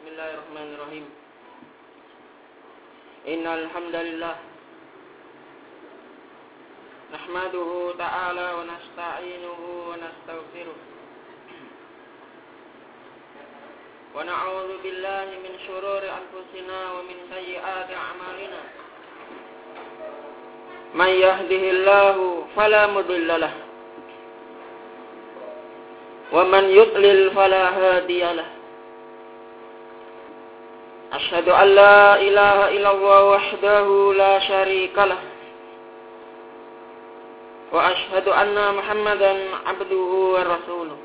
Bismillahirrahmanirrahim. Innal hamdalillah nahmaduhu ta'ala wa nasta'inuhu wa nastaghfiruh wa na'udzu billahi min shururi anfusina wa min sayyiati a'malina. May yahdihillahu fala mudilla lahu wa man yudlil fala hadiya lahu. Asyhadu an la ilaha illallah wahdahu la syarika lah wa asyhadu anna Muhammadan abduhu wa rasuluh.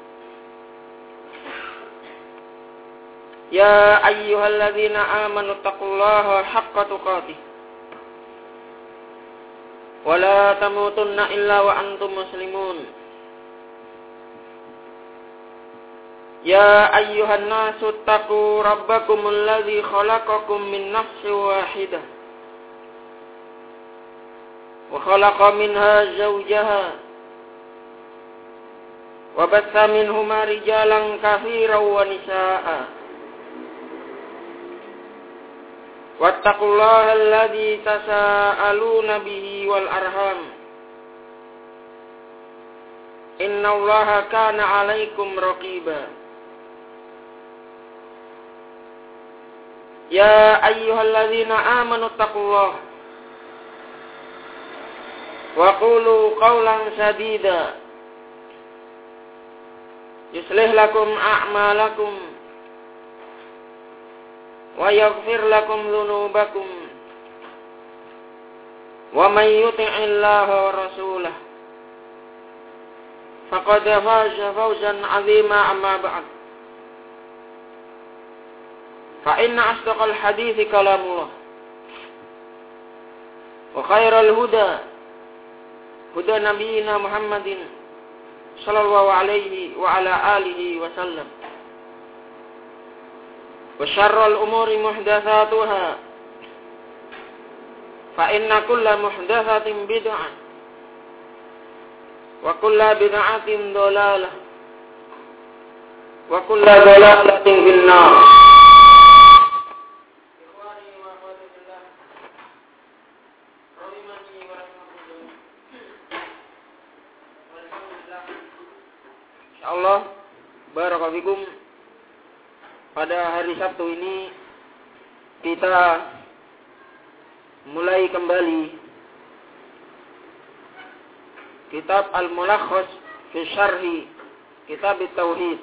Ya ayyuhalladzina amanu taqullaha haqqa tuqatih wa la tamutunna illa wa antum muslimun. Ya ayyuhan nasu taqu rabbakumul ladzi khalaqakum min nafsin wahidah wa khalaqa minha zawjaha wa batha minhuma rijalan katsiran wa nisaa'a wattaqullaha alladzi tasaaluna bihi wal arham innallaha kana 'alaikum raqiba. Ya ayyuhalladzina amanu taqullaha wa qulu qawlan sadida yuslih lakum a'malakum wa yaghfir lakum dhunubakum wa may yuti'illaha wa rasulahu faqad faza fawzan 'azima amma ba'd. Fa inna asdaqal hadithi kalamullah wa khairal huda huda nabiyina Muhammadin sallallahu alaihi wa ala alihi wa sallam wa syarrul umuri muhdatsatuha fa inna kulla muhdatsatin bid'ah wa kulla bid'atin dhalalah wa kulla dhalalatin finnar. Allah barakallahu. Pada hari Sabtu ini kita mulai kembali kitab Al-Mulakhas fi Syarhi Kitab At-Tauhid.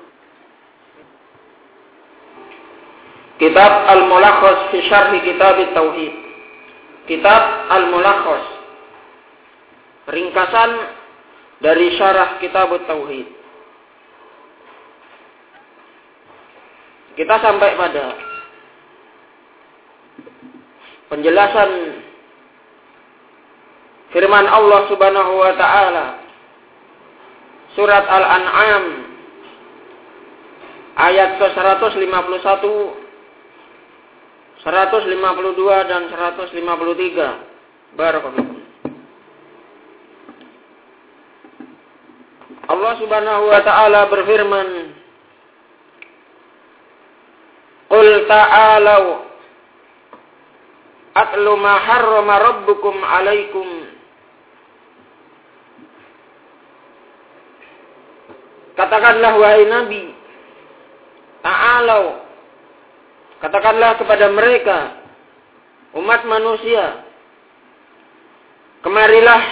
Kitab Al-Mulakhas fi Syarhi Kitab At-Tauhid. Kitab Al-Mulakhas, ringkasan dari syarah Kitab At-Tauhid. Kita sampai pada penjelasan firman Allah Subhanahu wa taala surat Al-An'am ayat ke-151, 152 dan 153. Barakallahu. Allah Subhanahu wa taala berfirman, Qul ta'alau atlu ma harrama rabbukum alaikum katakanlah wahai Nabi, ta'alau, katakanlah kepada mereka umat manusia, kemarilah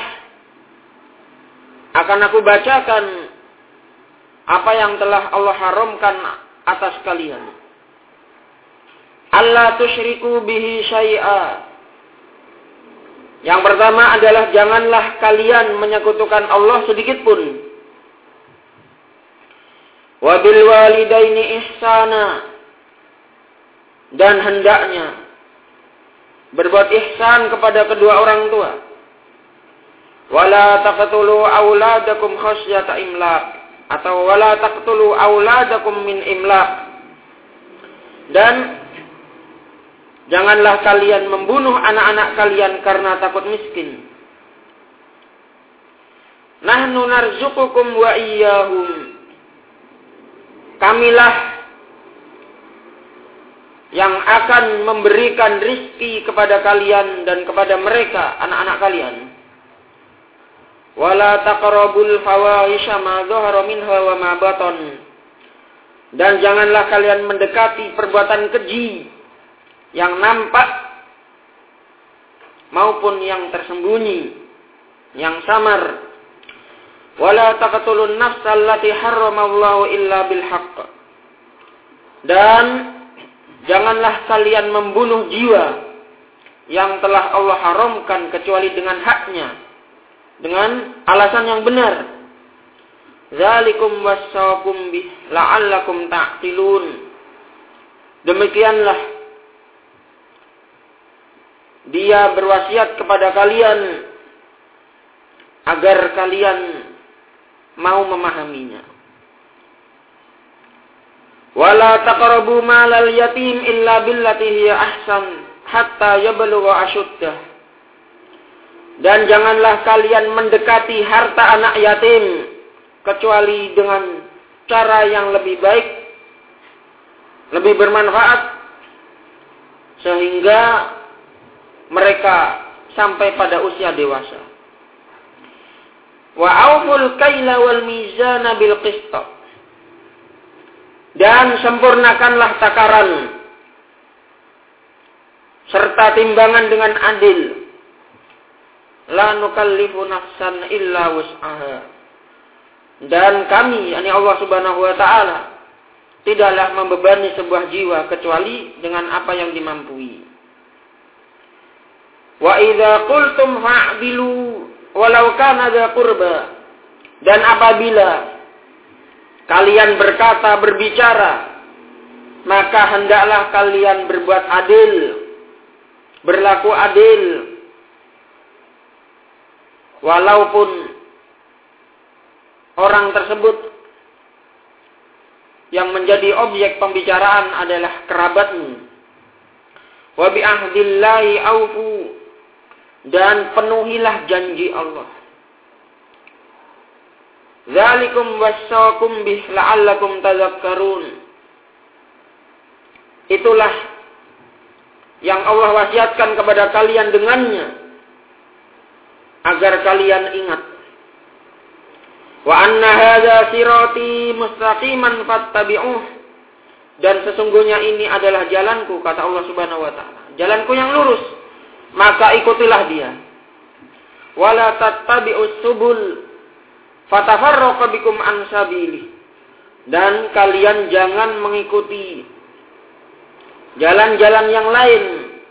akan aku bacakan apa yang telah Allah haramkan atas kalian. Allah tusyriku bihi syai'a. Yang pertama adalah janganlah kalian menyekutukan Allah sedikit pun. Wa bil walidaini ihsana. Dan hendaknya berbuat ihsan kepada kedua orang tua. Wala taqtulu auladakum khasyata imlaq, atau wala taqtulu auladakum min imlaq. Dan janganlah kalian membunuh anak-anak kalian karena takut miskin. Nahnu narzuqukum wa iyyahum. Kamilah yang akan memberikan rizki kepada kalian dan kepada mereka, anak-anak kalian. Wala taqrabul fawahisha ma dhahara minha wa ma batan. Dan janganlah kalian mendekati perbuatan keji yang nampak maupun yang tersembunyi, yang samar. Wala taqtulun nafsal lati harramallahu illa bil haqq. Dan janganlah kalian membunuh jiwa yang telah Allah haramkan kecuali dengan haknya, dengan alasan yang benar. Zalikum wassaqum bih la'allakum ta'qilun. Demikianlah dia berwasiat kepada kalian agar kalian mau memahaminya. Wala taqrabu malal yatim illa billati hiya ahsan hatta yablugha ashuddah. Dan janganlah kalian mendekati harta anak yatim kecuali dengan cara yang lebih baik, lebih bermanfaat, sehingga mereka sampai pada usia dewasa. Wa auful kaila wal mizana bil qist. Dan sempurnakanlah takaran serta timbangan dengan adil. La nukallifu nafsan illa wus'aha. Dan kami, yakni Allah Subhanahu wa taala, tidaklah membebani sebuah jiwa kecuali dengan apa yang dimampui. Wa idza qultum fa'dilu walau kana dza qurba. Dan apabila kalian berkata, berbicara, maka hendaklah kalian berbuat adil, berlaku adil, walaupun orang tersebut yang menjadi objek pembicaraan adalah kerabatmu. Wa bi ahdillahi aufu. Dan penuhilah janji Allah. Dzalikum wassaqum bih la'allakum tadhakkarun. Itulah yang Allah wasiatkan kepada kalian dengannya, agar kalian ingat. Wa anna hadza sirati mustaqiman fattabi'uh. Dan sesungguhnya ini adalah jalanku, kata Allah Subhanahu wa taala. Jalanku yang lurus, maka ikutilah dia. Wala tattabi'us subul fatafarraqu bikum an sabilih. Dan kalian jangan mengikuti jalan-jalan yang lain,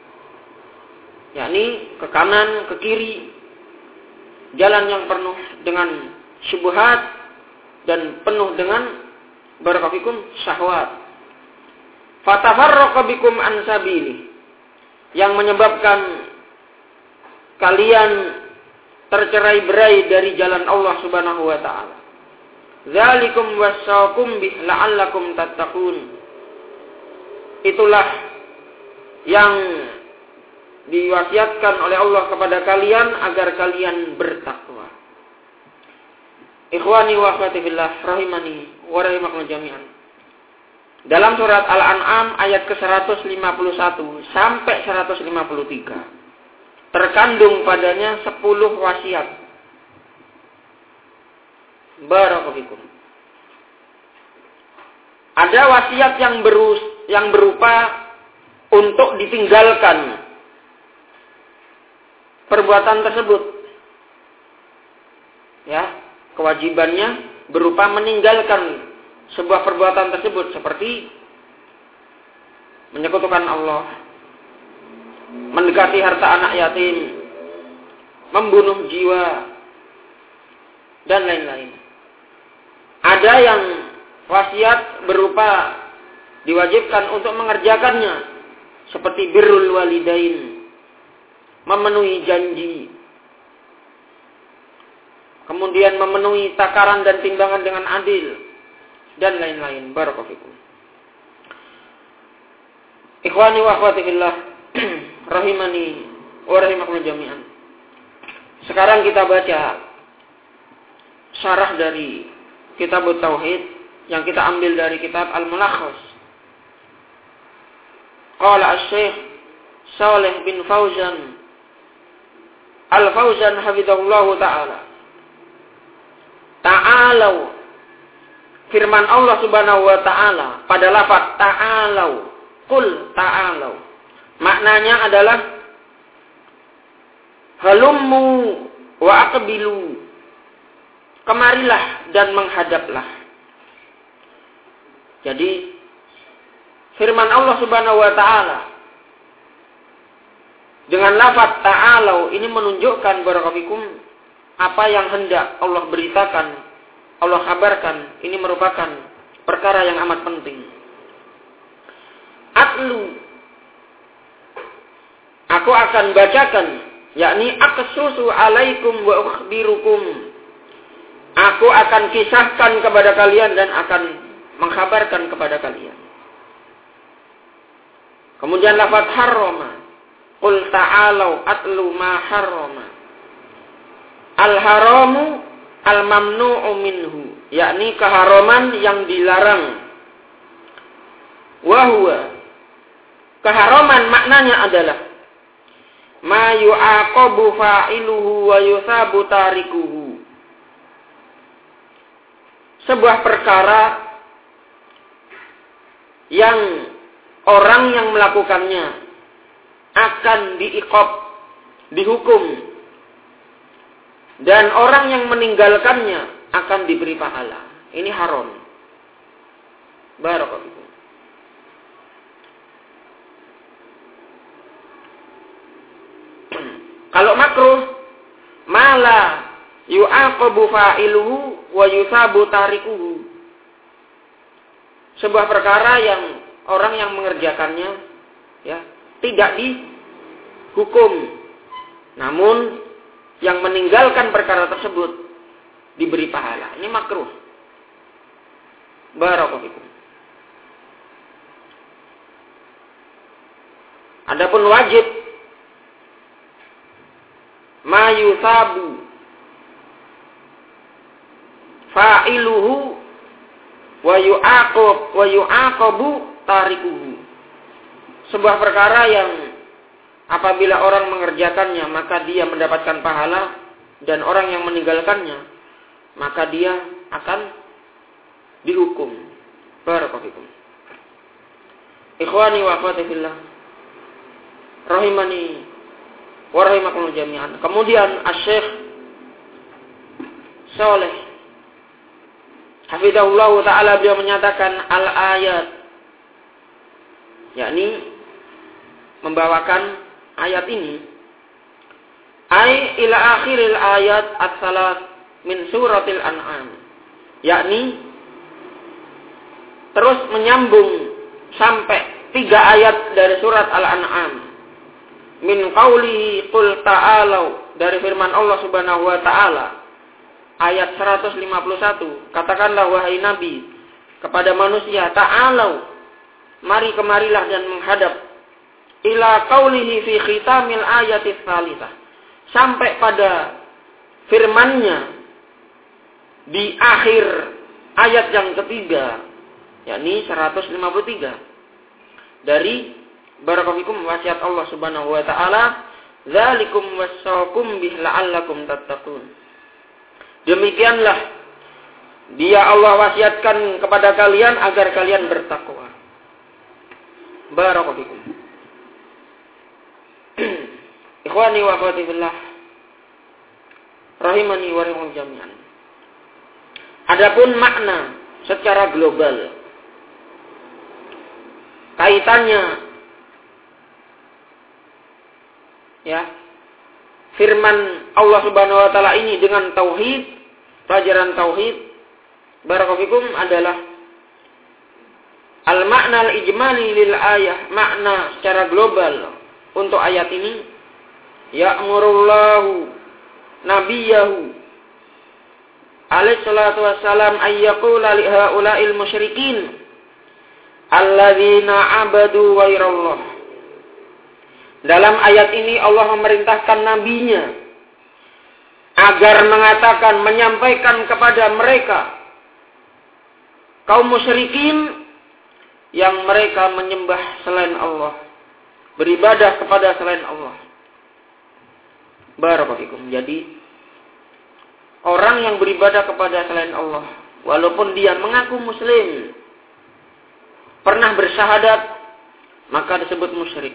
yakni ke kanan, ke kiri, jalan yang penuh dengan syubhat dan penuh dengan barakafikum syahwat. Fatafarraqu bikum an sabilih, yang menyebabkan kalian tercerai-berai dari jalan Allah Subhanahu wa taala. Dzalikum wassaqum bih la'allakum tattaqun. Itulah yang diwasiatkan oleh Allah kepada kalian agar kalian bertakwa. Ikhwani wa akhwati fillah rahimani wa rahimakumullah jami'an. Dalam surat Al-An'am ayat ke-151 sampai 153 terkandung padanya 10 wasiat. Barakallahu. Ada wasiat yang berupa untuk ditinggalkan perbuatan tersebut. Ya, kewajibannya berupa meninggalkan sebuah perbuatan tersebut, seperti menyekutukan Allah, mendekati harta anak yatim, membunuh jiwa, dan lain-lain. Ada yang wasiat berupa diwajibkan untuk mengerjakannya, seperti birrul walidain, memenuhi janji, kemudian memenuhi takaran dan timbangan dengan adil, dan lain-lain. Barakallahu fikum. Ikhwani wa akhwati fillah rahimani wa rahimakumullah jami'an. Sekarang kita baca syarah dari kitab Tauhid yang kita ambil dari kitab Al-Mulakhas qala asy-syekh Shalih bin Fauzan Al-Fauzan hafizahullahu ta'ala. Ta'alau, firman Allah subhanahu wa ta'ala pada lafaz ta'alau, qul ta'alau, maknanya adalah halummu wa aqbilu, kemarilah dan menghadaplah. Jadi firman Allah subhanahu wa ta'ala dengan lafaz ta'alau ini menunjukkan barakallahu apa yang hendak Allah beritakan, Allah kabarkan, ini merupakan perkara yang amat penting. Atlu, aku akan bacakan, yakni aqsusu alaikum wa ukhbirukum. Aku akan kisahkan kepada kalian dan akan mengkhabarkan kepada kalian. Kemudian lafaz harrama, qul ta'alau atlu ma harrama. Al-haramu al-mamnu'u minhu, yakni keharaman yang dilarang. Wahwa, keharaman maknanya adalah ma yu'aqabu fa'iluhu wa yusabu tarikuhu. Sebuah perkara yang orang yang melakukannya akan diiqab, dihukum, dan orang yang meninggalkannya akan diberi pahala. Ini haram. Barakallahu. Kalau makruh, mala yu'aqabu fa'iluhu wa yusabu tarikuhu. Sebuah perkara yang orang yang mengerjakannya ya tidak dihukum, namun yang meninggalkan perkara tersebut diberi pahala. Ini makruh. Barakallahu fikum. Adapun wajib, ma yusabu fa'iluhu wa yu'aqabu tarikuhu. Sebuah perkara yang apabila orang mengerjakannya maka dia mendapatkan pahala, dan orang yang meninggalkannya maka dia akan dihukum. Barakallahu fikum. Ikhwani wa akhwati fillah, rahimani wa rahimakumullah jami'an. Kemudian Asy-Syaikh Shalih hafizahullah taala beliau menyatakan al-ayat, yakni membawakan ayat ini ila akhiril ayat as-salat min suratil an'am, yakni terus menyambung sampai 3 ayat dari surat al-an'am. Min qaulihi qul ta'alau, dari firman Allah subhanahu wa ta'ala ayat 151, katakanlah wahai nabi kepada manusia, ta'alau, mari kemarilah dan menghadap, ila qaulihi fi khitamil ayatis salitsah, sampai pada firman-Nya di akhir ayat yang ketiga, yakni 153 dari barakallahu fikum wasiat Allah subhanahu wa ta'ala, dzalikum wassaqum bih la'allakum tattaqun. Demikianlah dia Allah wasiatkan kepada kalian agar kalian bertakwa. Barakallahu fikum. Ikhwani wa akhwati fillah, rahimani wa rahimakumullah jami'an. Adapun makna secara global, kaitannya ya firman Allah Subhanahu wa taala ini dengan tauhid, pelajaran tauhid, barakallahu fikum, adalah al-makna al-ijmali lil ayah, makna secara global untuk ayat ini, ya'murullahu nabiyahu alaihi salatu wassalam ayyaqula li haula'il musyrikin alladzina abadu ghairallah. Dalam ayat ini Allah memerintahkan nabinya agar mengatakan, menyampaikan kepada mereka kaum musyrikin yang mereka menyembah selain Allah, beribadah kepada selain Allah. Barakallahu. Jadi orang yang beribadah kepada selain Allah, walaupun dia mengaku muslim, pernah bersyahadat, maka disebut musyrik.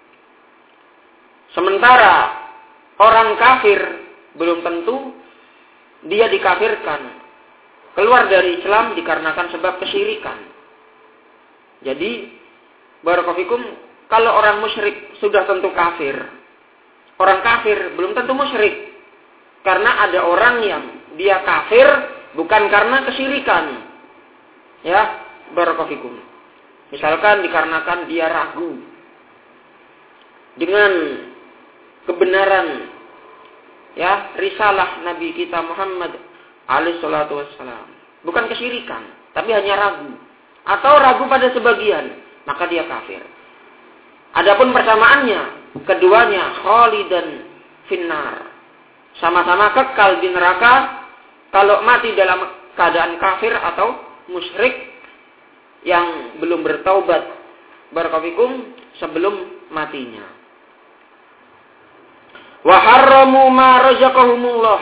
Sementara orang kafir belum tentu dia dikafirkan, keluar dari Islam dikarenakan sebab kesyirikan. Jadi, barakallahu, kalau orang musyrik sudah tentu kafir. Orang kafir belum tentu musyrik. Karena ada orang yang dia kafir bukan karena kesyirikan. Ya, barakallahu. Misalkan dikarenakan dia ragu dengan kebenaran ya risalah Nabi kita Muhammad alaihi salatu wassalam. Bukan kesyirikan, tapi hanya ragu. Atau ragu pada sebagian, maka dia kafir. Adapun persamaannya, keduanya khalidan finnar. Sama-sama kekal di neraka kalau mati dalam keadaan kafir atau musyrik yang belum bertaubat barakallahu sebelum matinya. Wa harramu ma razaqahumullah.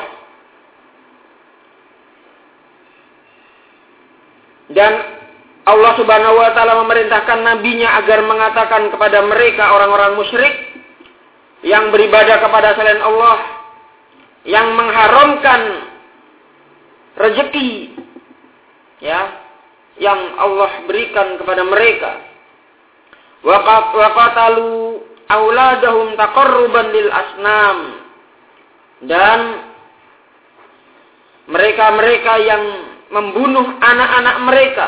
Dan Allah Subhanahu wa taala memerintahkan nabinya agar mengatakan kepada mereka orang-orang musyrik yang beribadah kepada selain Allah, yang mengharamkan rezeki ya yang Allah berikan kepada mereka. Wa qatalu auladahum taqarruban lil asnam, dan mereka-mereka yang membunuh anak-anak mereka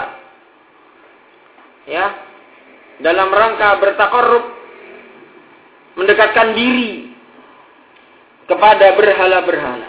ya dalam rangka bertaqarrub, mendekatkan diri kepada berhala-berhala.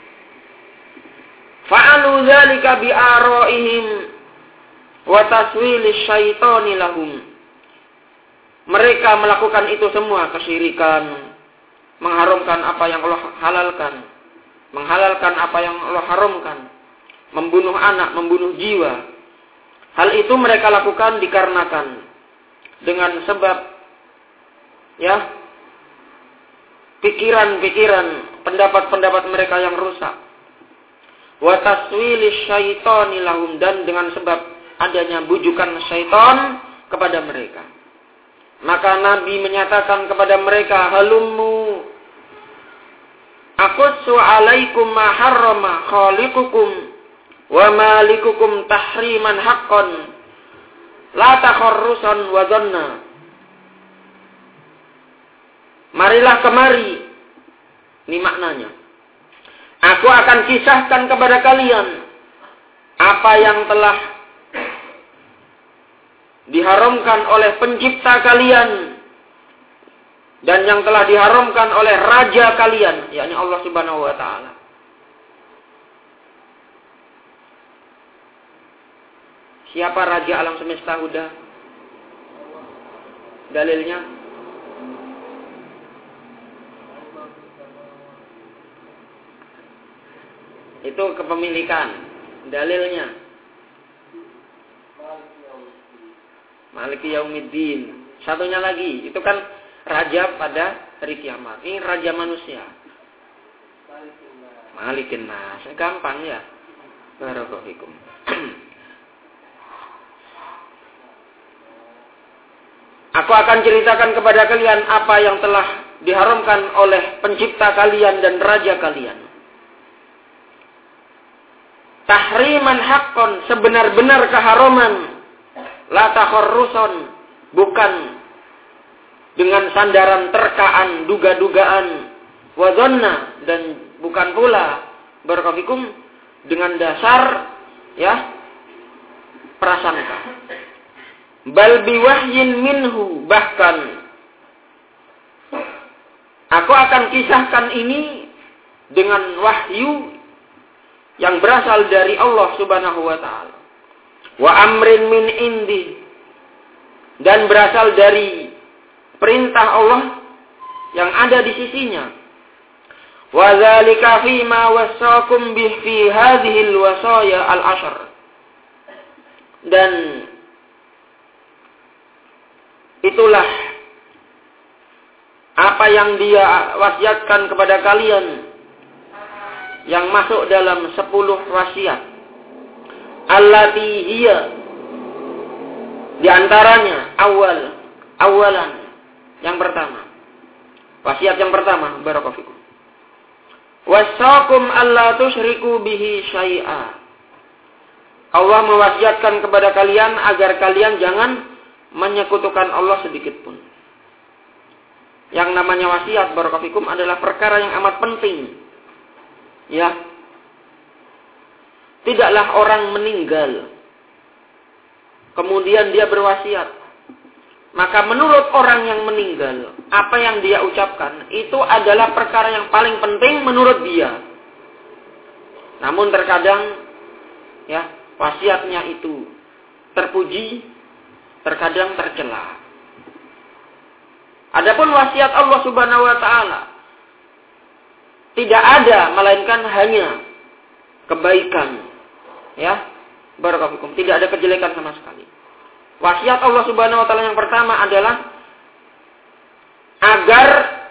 Fa'alu dzalika bi araihim wa taswilis syaitani lahum. Mereka melakukan itu semua, kesyirikan, mengharamkan apa yang Allah halalkan, menghalalkan apa yang Allah haramkan, membunuh anak, membunuh jiwa. Hal itu mereka lakukan dikarenakan dengan sebab ya pikiran-pikiran, pendapat-pendapat mereka yang rusak. Wa taswilis syaitani lahum, dan dengan sebab adanya bujukan syaitan kepada mereka. Maka Nabi menyatakan kepada mereka, halummu aqussu alaikum ma harrama khaliqukum wa malikukum tahriman haqqan la takharrusan wa dhanna. Marilah kemari. Ini maknanya. Aku akan kisahkan kepada kalian apa yang telah diharamkan oleh pencipta kalian dan yang telah diharamkan oleh raja kalian, yakni Allah Subhanahu wa taala. Siapa raja alam semesta Huda? Dalilnya? Itu kepemilikan. Dalilnya? Maliki Yaumiddin. Satunya lagi, itu kan raja pada hari kiamat. Ini raja manusia. Malikin Nas. Gampang ya. Barakallahu fikum. Aku akan ceritakan kepada kalian apa yang telah diharamkan oleh pencipta kalian dan raja kalian. Tahriman haqqan, sebenar-benar keharaman. La takharrusan, bukan dengan sandaran terkaan, duga-dugaan, wa dhanna, dan bukan pula barakallahu dengan dasar ya prasangka. Bal biwahyin minhu, bahkan aku akan kisahkan ini dengan wahyu yang berasal dari Allah Subhanahu wa taala. Wa amrin min indi, dan berasal dari perintah Allah yang ada di sisinya. Wa dzalika fi ma wasaqum bih fi hadhihi al-wasaya al-ashr. Dan itulah apa yang dia wasiatkan kepada kalian yang masuk dalam 10 wasiat. Allati hiya, di antaranya awalan yang pertama. Wasiat yang pertama, barakallahu fikum. Wasakum alla tusyriku bihi syai'a. Allah mewasiatkan kepada kalian agar kalian jangan menyekutukan Allah sedikit pun. Yang namanya wasiat, barakallahu fikum, adalah perkara yang amat penting. Ya. Tidaklah orang meninggal kemudian dia berwasiat. Maka menurut orang yang meninggal, apa yang dia ucapkan itu adalah perkara yang paling penting menurut dia. Namun terkadang ya, wasiatnya itu terpuji, terkadang tercela. Adapun wasiat Allah Subhanahu wa taala tidak ada melainkan hanya kebaikan. Ya, barakallahu fikum, tidak ada kejelekan sama sekali. Wasiat Allah Subhanahu wa taala yang pertama adalah agar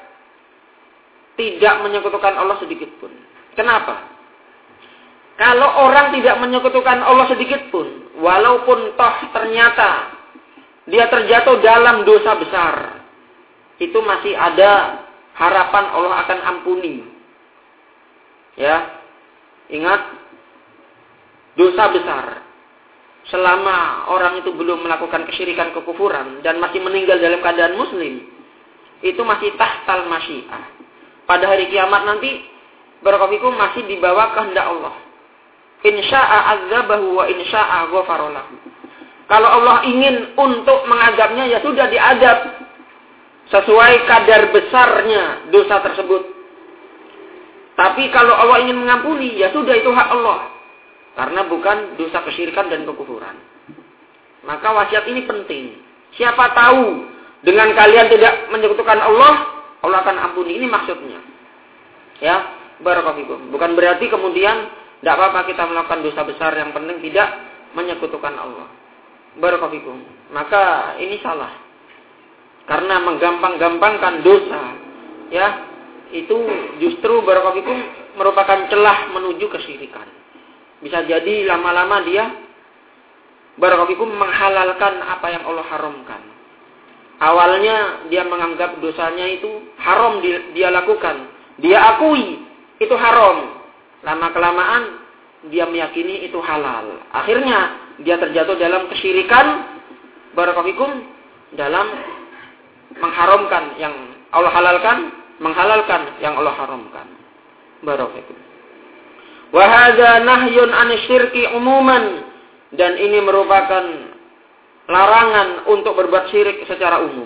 tidak menyekutukan Allah sedikit pun. Kenapa? Kalau orang tidak menyekutukan Allah sedikit pun, walaupun toh ternyata dia terjatuh dalam dosa besar, itu masih ada harapan Allah akan ampuni. Ya, ingat, dosa besar. Selama orang itu belum melakukan kesyirikan, kekufuran, dan masih meninggal dalam keadaan muslim, itu masih tahtal masyiah. Pada hari kiamat nanti, barakallahu fikum, masih di bawah kehendak Allah. Insya'a azabahu wa insya'a ghafaralahu. Kalau Allah ingin untuk mengadabnya, ya sudah diadab sesuai kadar besarnya dosa tersebut. Tapi kalau Allah ingin mengampuni, ya sudah, itu hak Allah. Karena bukan dosa kesyirikan dan kekufuran. Maka wasiat ini penting. Siapa tahu dengan kalian tidak menyekutukan Allah, Allah akan ampuni. Ini maksudnya. Ya, barakallahu fikum. Bukan berarti kemudian tidak apa-apa kita melakukan dosa besar, yang penting tidak menyekutukan Allah. Barakallahu fikum. Maka ini salah. Karena menggampang-gampangkan dosa, ya, itu justru barakallahu fikum merupakan celah menuju kesyirikan. Bisa jadi lama-lama dia barakallahu fikum menghalalkan apa yang Allah haramkan. Awalnya dia menganggap dosanya itu haram dia lakukan. Dia akui itu haram. Lama-kelamaan dia meyakini itu halal. Akhirnya dia terjatuh dalam kesyirikan, barakallahu fikum, dalam mengharamkan yang Allah halalkan, menghalalkan yang Allah haramkan. Barakallahu fikum. Wa hadza nahyun 'anil syirki umuman, dan ini merupakan larangan untuk berbuat syirik secara umum.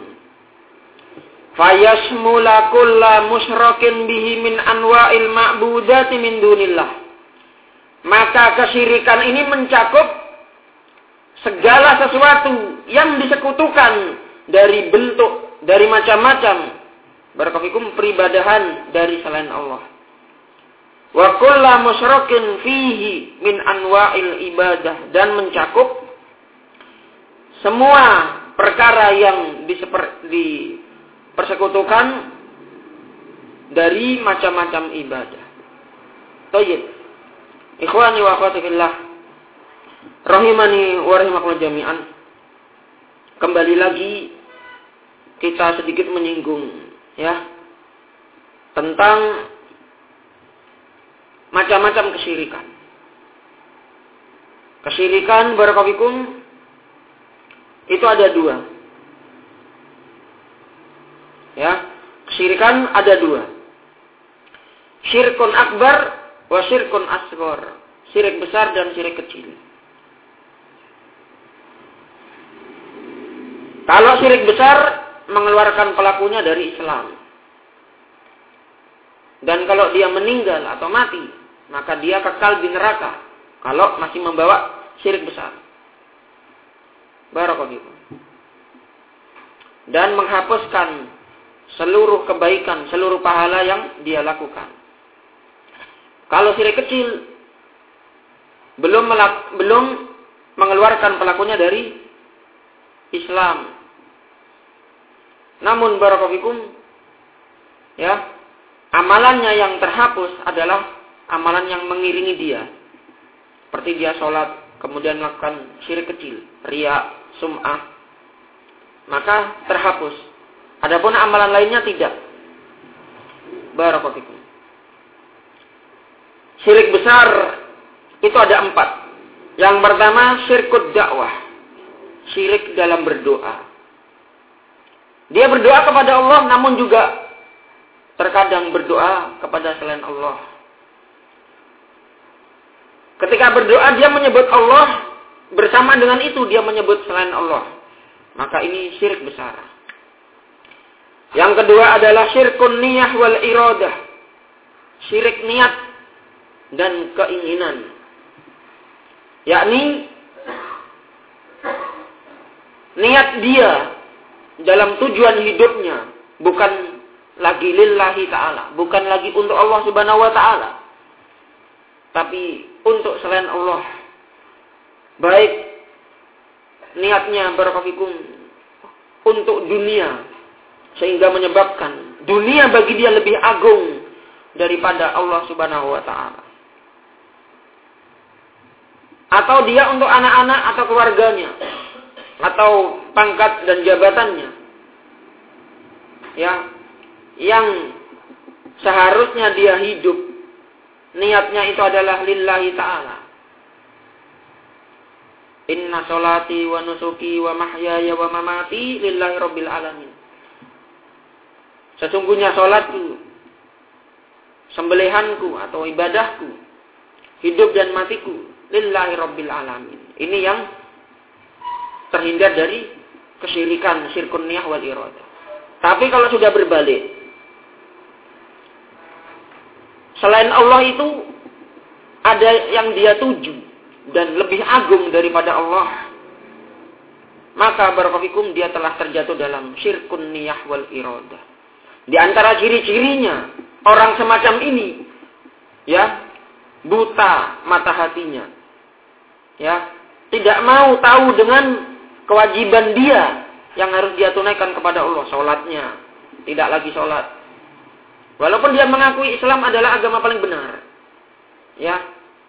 Fayashmula kulla musyrakin bihi min anwa'il ma'budati min dunillah. Maka kesyirikan ini mencakup segala sesuatu yang disekutukan dari bentuk, dari macam-macam barakallahu fikum peribadahan dari selain Allah. Wa kullu musyrikin fihi min anwa'il ibadah, dan mencakup semua perkara yang dipersekutukan dari macam-macam ibadah. Thayyib. Ikhwani wa akhwati fillah, rahimani wa rahimakumullah jami'an. Kembali lagi kita sedikit menyinggung, ya, tentang macam-macam kesyirikan. Kesyirikan barakallahu fikum itu ada dua. Ya, kesyirikan ada dua. Syirkun akbar wa syirkun asghar. Syirik besar dan syirik kecil. Kalau syirik besar mengeluarkan pelakunya dari Islam. Dan kalau dia meninggal atau mati, maka dia kekal di neraka kalau masih membawa syirik besar. Barakallahu fikum. Dan menghapuskan seluruh kebaikan, seluruh pahala yang dia lakukan. Kalau syirik kecil belum mengeluarkan pelakunya dari Islam. Namun barakallahu fikum, ya, amalannya yang terhapus adalah amalan yang mengiringi dia. Seperti dia sholat, kemudian melakukan syirik kecil, riya, sum'ah, maka terhapus. Adapun amalan lainnya tidak. Barakallahu fikum. Syirik besar itu ada 4. Yang pertama, syirkud dakwah. Syirik dalam berdoa. Dia berdoa kepada Allah, namun juga terkadang berdoa kepada selain Allah. Ketika berdoa dia menyebut Allah, bersama dengan itu dia menyebut selain Allah. Maka ini syirik besar. Yang kedua adalah syirkun niyah wal iradah. Syirik niat dan keinginan. Yakni niat dia dalam tujuan hidupnya bukan lagi lillahi ta'ala, bukan lagi untuk Allah subhanahu wa ta'ala, tapi untuk selain Allah. Baik niatnya barakallahu untuk dunia, sehingga menyebabkan dunia bagi dia lebih agung daripada Allah subhanahu wa ta'ala. Atau dia untuk anak-anak atau keluarganya, atau pangkat dan jabatannya, ya, yang seharusnya dia hidup, niatnya itu adalah lillahi ta'ala. Inna sholati wa nusuki wa mahyaya wa mamati lillahi rabbil alamin. Sesungguhnya sholatku, sembelihanku atau ibadahku, hidup dan matiku lillahi rabbil alamin. Ini yang terhindar dari kesyirikan, syirkun niyah wal iradah. Tapi kalau sudah berbalik, selain Allah itu ada yang dia tuju dan lebih agung daripada Allah, maka barakallahu dia telah terjatuh dalam syirkun niyah wal iradah. Di antara ciri-cirinya orang semacam ini, ya, buta mata hatinya, ya, tidak mau tahu dengan kewajiban dia yang harus dia tunaikan kepada Allah. Sholatnya tidak lagi sholat, walaupun dia mengakui Islam adalah agama paling benar, ya,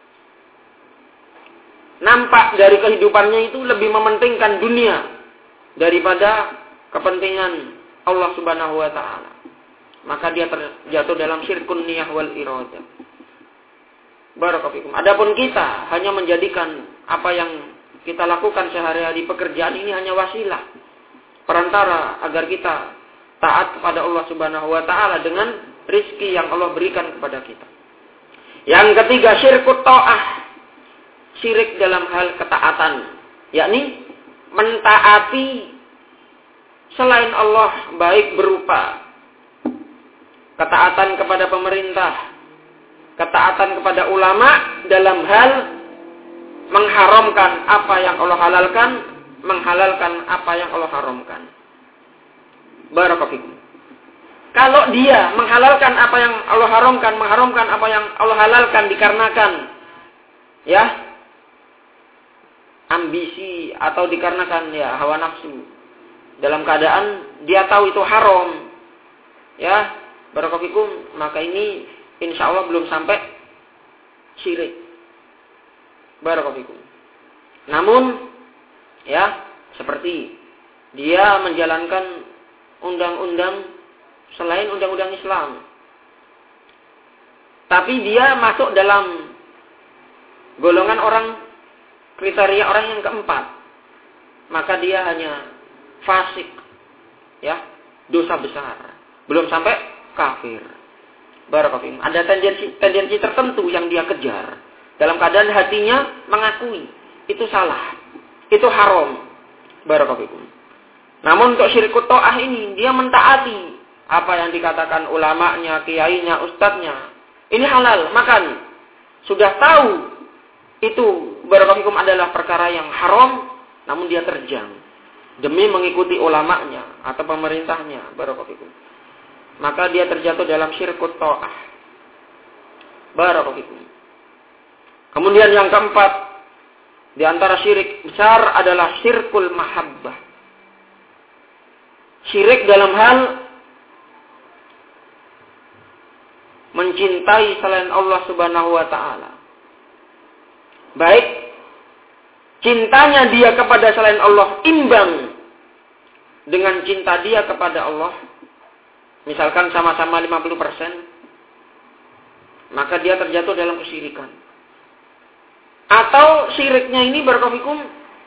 nampak dari kehidupannya itu lebih mementingkan dunia daripada kepentingan Allah subhanahu wa ta'ala. Maka dia terjatuh dalam syirkun niyah wal iradah. Barakallahu fikum. Adapun kita hanya menjadikan apa yang kita lakukan sehari-hari, pekerjaan ini hanya wasilah, perantara agar kita taat kepada Allah subhanahu wa ta'ala dengan rizki yang Allah berikan kepada kita. Yang ketiga, syirkut ta'ah. Syirik dalam hal ketaatan, yakni mentaati selain Allah, baik berupa ketaatan kepada pemerintah, ketaatan kepada ulama dalam hal mengharamkan apa yang Allah halalkan, menghalalkan apa yang Allah haramkan. Barakallahu fikum. Kalau dia menghalalkan apa yang Allah haramkan, mengharamkan apa yang Allah halalkan dikarenakan, ya, ambisi atau dikarenakan, ya, hawa nafsu, dalam keadaan dia tahu itu haram, ya, barakallahu fikum, maka ini insya Allah belum sampai syirik. Barakallahu fikum. Namun, ya, seperti dia menjalankan undang-undang selain undang-undang Islam, tapi dia masuk dalam golongan orang, kriteria orang yang keempat, maka dia hanya fasik, ya, dosa besar, belum sampai kafir. Barakallahu fikum. Ada tendensi tertentu yang dia kejar dalam keadaan hatinya mengakui itu salah, itu haram. Barakallahu fikum. Namun untuk syirkut ta'ah ini dia mentaati apa yang dikatakan ulamanya, kiainya, ustadznya. Ini halal, makan. Sudah tahu itu barakallahu fikum adalah perkara yang haram, namun dia terjang demi mengikuti ulamanya atau pemerintahnya. Barakallahu fikum. Maka dia terjatuh dalam syirkut ta'ah. Barakallahu fikum. Kemudian yang keempat, di antara syirik besar adalah syirkul mahabbah. Syirik dalam hal mencintai selain Allah Subhanahu wa taala. Baik cintanya dia kepada selain Allah imbang dengan cinta dia kepada Allah. Misalkan sama-sama 50%, maka dia terjatuh dalam kesyirikan. Atau syiriknya ini barakallahu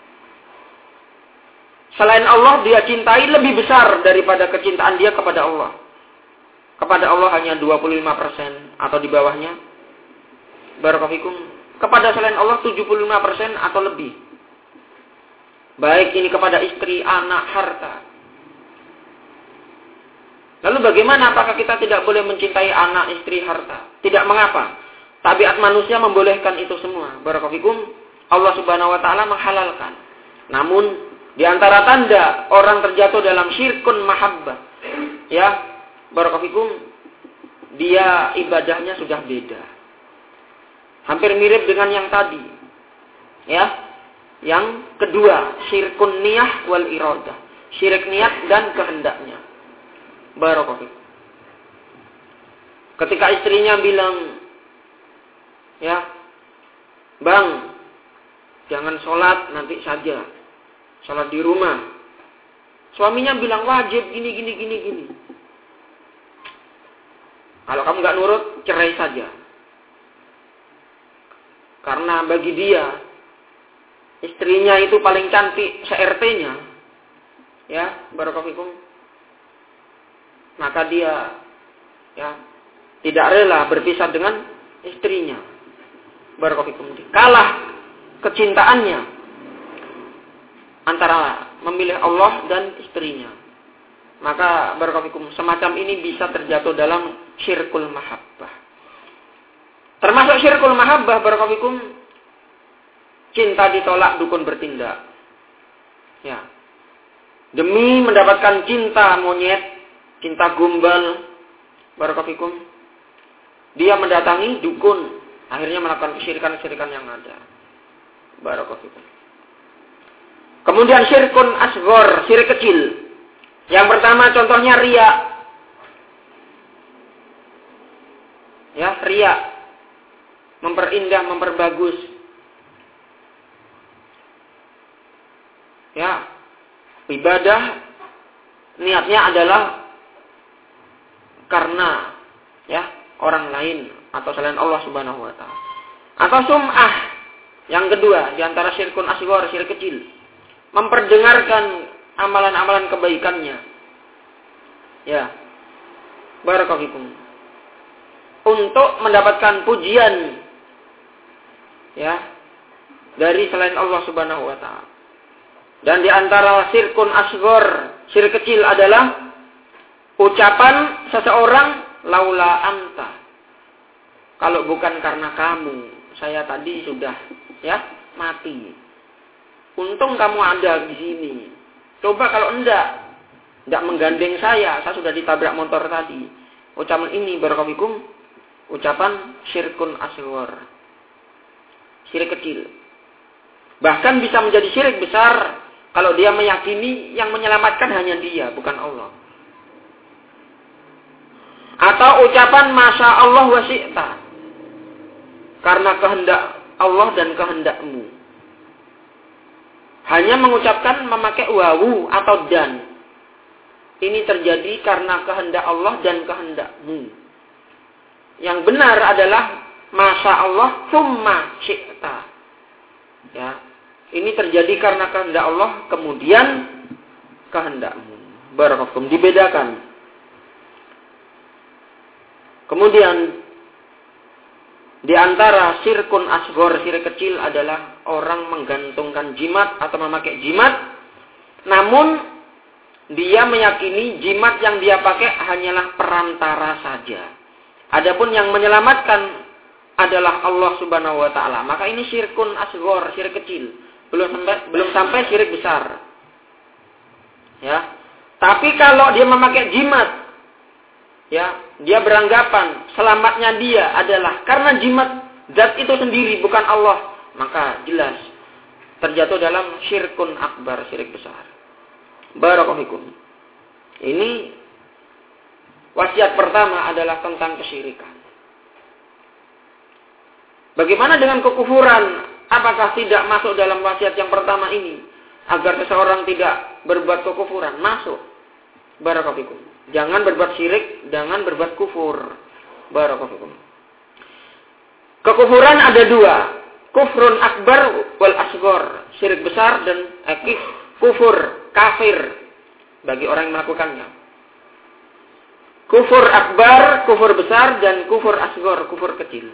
selain Allah dia cintai lebih besar daripada kecintaan dia kepada Allah. Kepada Allah hanya 25% atau di bawahnya. Barakallahu kepada selain Allah 75% atau lebih. Baik ini kepada istri, anak, harta. Lalu bagaimana, apakah kita tidak boleh mencintai anak, istri, harta? Tidak, mengapa? Tabiat manusia membolehkan itu semua. Barakallahu Allah Subhanahu wa taala menghalalkan. Namun di antara tanda orang terjatuh dalam syirkun mahabbah, ya, barakallahu dia ibadahnya sudah beda. Hampir mirip dengan yang tadi. Ya. Yang kedua, syirkun niyah wal iradah. Syirik niat dan kehendaknya. Barakallahu. Ketika istrinya bilang, ya, bang, jangan sholat nanti saja. Sholat di rumah. Suaminya bilang wajib gini. Kalau kamu nggak nurut, cerai saja. Karena bagi dia, istrinya itu paling cantik se-RT-nya. Ya, barakallahu. Maka dia, ya, tidak rela berpisah dengan istrinya. Barakallahu. Kalah kecintaannya antara memilih Allah dan istrinya. Maka barakallahu semacam ini bisa terjatuh dalam syirkul mahabbah. Termasuk syirkul mahabbah barakallahu cinta ditolak dukun bertindak. Ya. Demi mendapatkan cinta monyet, cinta gombal, barakallahu dia mendatangi dukun, akhirnya melakukan kesyirikan-kesyirikan yang ada. Barakallahu. Kemudian syirkun asghar, syirik kecil. Yang pertama contohnya riya. Ya, riya. Memperindah, memperbagus. Ya. Ibadah niatnya adalah karena ya orang lain atau selain Allah Subhanahu wa taala. Atau sum'ah. Yang kedua, di antara syirkun asghar, syirik kecil. Memperdengarkan amalan-amalan kebaikannya. Ya. Barakallahu fikum. Untuk mendapatkan pujian ya dari selain Allah Subhanahu wa taala. Dan di antara syirkun asghar, syirik kecil adalah ucapan seseorang laula anta. Kalau bukan karena kamu, saya tadi sudah ya mati. Untung kamu ada di sini. Coba kalau enggak menggandeng saya sudah ditabrak motor tadi. Ucapan ini barakallahu ucapan syirkun asghar. Syirik kecil. Bahkan bisa menjadi syirik besar kalau dia meyakini yang menyelamatkan hanya dia, bukan Allah. Atau ucapan masya Allah wa syi'ta. Karena kehendak Allah dan kehendakmu. Hanya mengucapkan memakai wawu atau dan. Ini terjadi karena kehendak Allah dan kehendakmu. Yang benar adalah masya Allah summa syi'ta. Ya. Ini terjadi karena kehendak Allah kemudian kehendakmu. Barakallahu dibedakan. Kemudian di antara syirkun asghar, syirik kecil adalah orang menggantungkan jimat atau memakai jimat, namun dia meyakini jimat yang dia pakai hanyalah perantara saja. Adapun yang menyelamatkan adalah Allah Subhanahu wa taala. Maka ini syirkun asghar, syirik kecil. Belum sampai syirik besar. Ya. Tapi kalau dia memakai jimat, ya, dia beranggapan selamatnya dia adalah karena jimat zat itu sendiri bukan Allah, maka jelas terjatuh dalam syirkun akbar, syirik besar. Barakallahu fikum. Ini wasiat pertama adalah tentang kesyirikan. Bagaimana dengan kekufuran? Apakah tidak masuk dalam wasiat yang pertama ini? Agar seseorang tidak berbuat kekufuran. Masuk. Barakallahu fikum. Jangan berbuat syirik, jangan berbuat kufur. Barakallahu fikum. Kekufuran ada dua. Kufrun akbar wal asghar. Syirik besar dan kufur, kafir. Bagi orang yang melakukannya. Kufur akbar, kufur besar, dan kufur asghar, kufur kecil.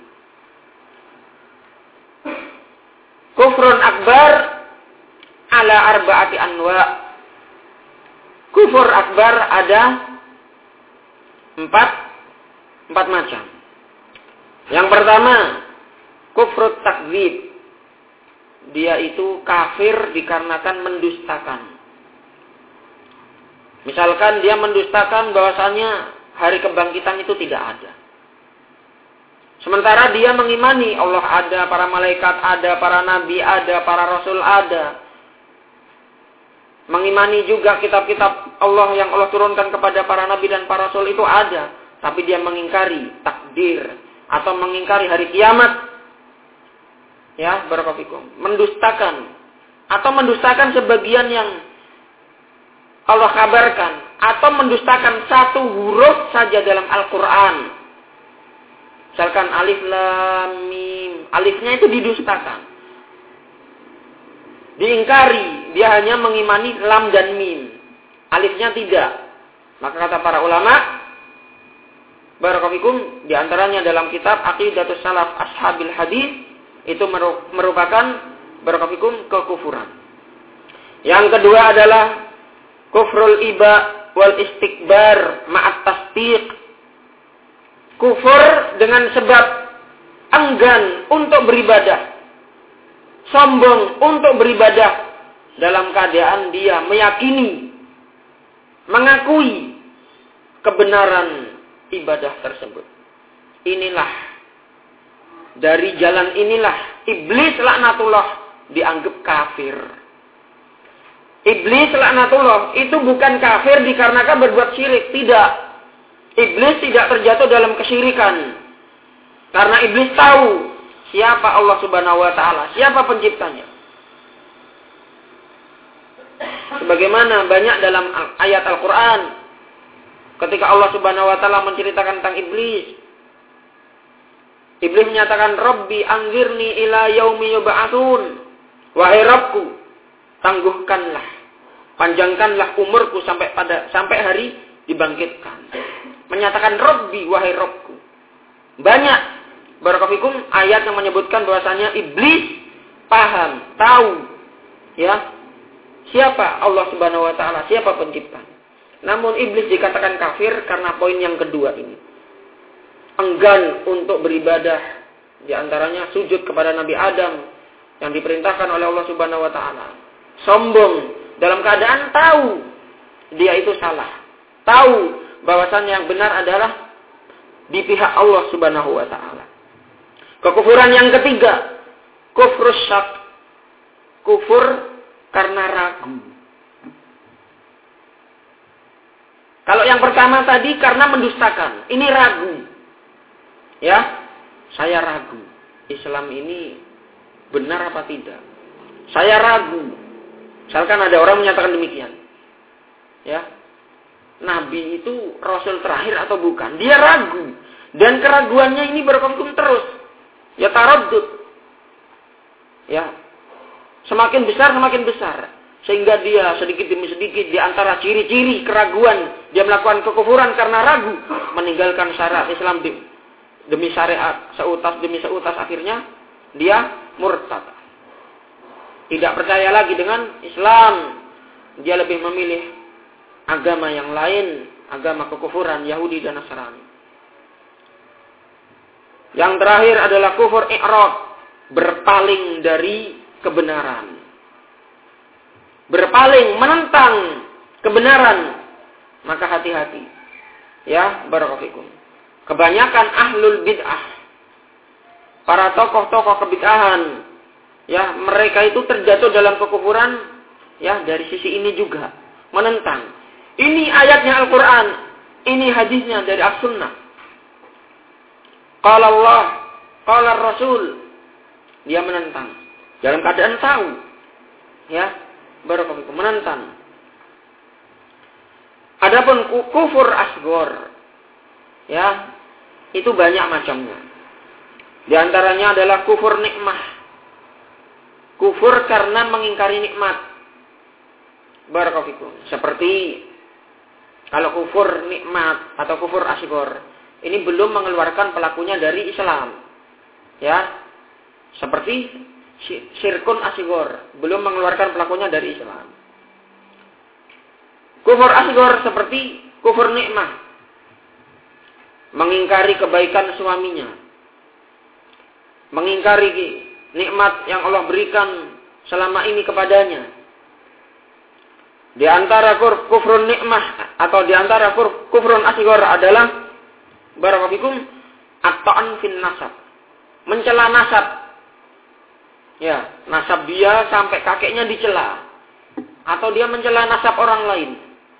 Kufrun akbar ala arba'ati anwa. Kufur akbar ada empat macam. Yang pertama, kufrut takdzib. Dia itu kafir dikarenakan mendustakan. Misalkan dia mendustakan bahwasanya hari kebangkitan itu tidak ada. Sementara dia mengimani Allah ada, para malaikat ada, para nabi ada, para rasul ada. Mengimani juga kitab-kitab Allah yang Allah turunkan kepada para nabi dan para rasul itu ada. Tapi dia mengingkari takdir atau mengingkari hari kiamat. Ya, barakallahu fikum. Mendustakan atau mendustakan sebagian yang Allah kabarkan atau mendustakan satu huruf saja dalam Al-Quran. Misalkan alif lam mim, alifnya itu didustakan. Diingkari, dia hanya mengimani lam dan mim. Alifnya tidak. Maka kata para ulama, barakallahu fikum, di antaranya dalam kitab Aqidatus Salaf Ashabil Hadis, itu merupakan barakallahu fikum kekufuran. Yang kedua adalah kufrul iba wal istikbar ma'at tasdiq. Kufur dengan sebab enggan untuk beribadah. Sombong untuk beribadah. Dalam keadaan dia meyakini, mengakui kebenaran ibadah tersebut. Inilah, dari jalan inilah iblis laknatullah dianggap kafir. Iblis laknatullah itu bukan kafir dikarenakan berbuat syirik, tidak. Iblis tidak terjatuh dalam kesyirikan. Karena iblis tahu siapa Allah Subhanahu wa taala, siapa penciptanya. Sebagaimana banyak dalam ayat Al-Qur'an ketika Allah Subhanahu wa taala menceritakan tentang iblis. Iblis menyatakan, "Rabbi anzirni ila yaumi yub'atsun." Wahai Rabbku, tangguhkanlah, panjangkanlah umurku sampai hari dibangkitkan. Menyatakan Rabbi, wahai Rabbku. Banyak barakallahu fikum ayat yang menyebutkan bahwasanya iblis paham, tahu ya siapa Allah Subhanahu wa taala, siapa pencipta. Namun iblis dikatakan kafir karena poin yang kedua ini. Enggan untuk beribadah, di antaranya sujud kepada Nabi Adam yang diperintahkan oleh Allah Subhanahu wa taala. Sombong dalam keadaan tahu dia itu salah. Tahu bahwasannya yang benar adalah di pihak Allah Subhanahu wa taala. Kekufuran yang ketiga, kufrus syak. Kufur karena ragu. Kalau yang pertama tadi karena mendustakan, ini ragu. Ya, saya ragu. Islam ini benar apa tidak? Saya ragu. Misalkan ada orang menyatakan demikian. Ya. Nabi itu Rasul terakhir atau bukan? Dia ragu. Dan keraguannya ini berkembang terus. Ya taraddud. Ya. Semakin besar, semakin besar. Sehingga dia sedikit demi sedikit di antara ciri-ciri keraguan. Dia melakukan kekufuran karena ragu. Meninggalkan syariat Islam demi syariat. Seutas demi seutas akhirnya dia murtad. Tidak percaya lagi dengan Islam. Dia lebih memilih agama yang lain, agama kekufuran Yahudi dan Nasrani. Yang terakhir adalah kufur i'rad, berpaling dari kebenaran. Berpaling, menentang kebenaran. Maka hati-hati. Ya, barakallahu fikum. Kebanyakan ahlul bid'ah, para tokoh-tokoh kebid'ahan, ya, mereka itu terjatuh dalam kekufuran, ya, dari sisi ini juga, menentang. Ini ayatnya Al-Quran. Ini hadisnya dari As-Sunnah. Qala Allah, qala Rasul, Dia menentang. Dalam keadaan tahu. Ya, barakallahu fikum, menentang. Adapun kufur asghar, ya, itu banyak macamnya. Di antaranya adalah kufur nikmah. Kufur karena mengingkari nikmat. Barakallahu fikum. Seperti kalau kufur nikmat atau kufur asghar, ini belum mengeluarkan pelakunya dari Islam. Ya. Seperti syirkun asghar, belum mengeluarkan pelakunya dari Islam. Kufur asghar seperti kufur nikmah. Mengingkari kebaikan suaminya. Mengingkari nikmat yang Allah berikan selama ini kepadanya. Di antara kufrun nikmah atau di antara kufrun asghar adalah barakallahu fikum at-ta'an fin nasab. Mencela nasab. Ya, nasab dia sampai kakeknya dicela. Atau dia mencela nasab orang lain.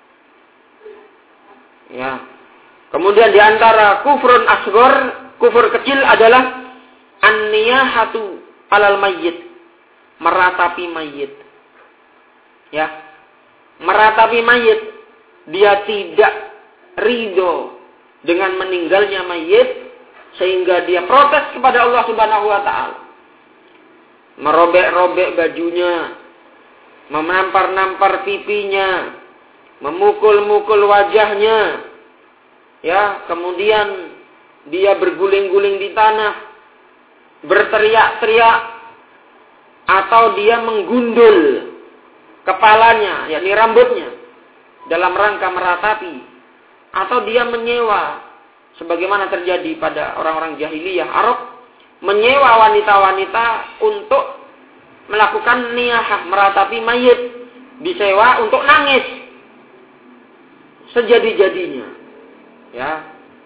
Ya. Kemudian di antara kufrun asghar, kufur kecil adalah an-niyahatu alal mayyit. Meratapi mayit. Ya. Meratapi mayit. Dia tidak ridho dengan meninggalnya mayit sehingga dia protes kepada Allah Subhanahu wa taala. Merobek-robek bajunya, menampar-nampar pipinya, memukul-mukul wajahnya, ya, kemudian dia berguling-guling di tanah, berteriak-teriak, atau dia menggundul kepalanya, yakni rambutnya, dalam rangka meratapi, atau dia menyewa, sebagaimana terjadi pada orang-orang jahiliyah Arab, menyewa wanita-wanita untuk melakukan niyahah, meratapi mayit, disewa untuk nangis sejadi-jadinya, ya,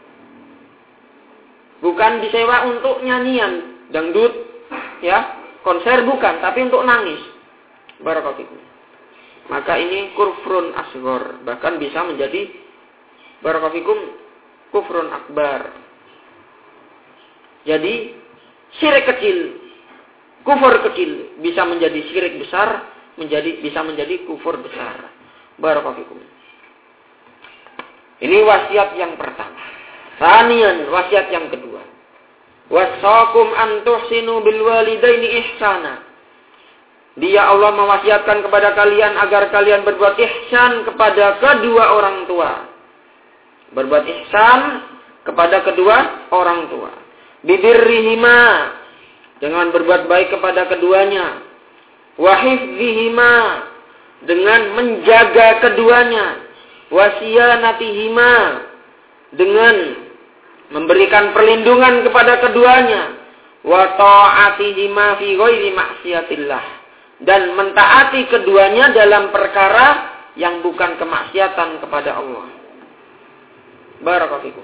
bukan disewa untuk nyanyian dangdut, ya, konser, bukan, tapi untuk nangis. Barakallahu fikum. Maka ini kufrun asghar, bahkan bisa menjadi barakallahu fikum kufrun akbar. Jadi syirik kecil, kufur kecil bisa menjadi syirik besar, bisa menjadi kufur besar. Barakallahu fikum. Ini wasiat yang pertama. Sanian, wasiat yang kedua. Wasakum an tuhsinu bil walidaini ihsana. Dia Allah mewasiatkan kepada kalian agar kalian berbuat ihsan kepada kedua orang tua. Berbuat ihsan kepada kedua orang tua. Bibirrihima, dengan berbuat baik kepada keduanya. Wahifdzihima, dengan menjaga keduanya. Wasiyanatihima, dengan memberikan perlindungan kepada keduanya. Wa ta'atihima fi ghairi maksiatillah, dan mentaati keduanya dalam perkara yang bukan kemaksiatan kepada Allah. Barakallahu fikum.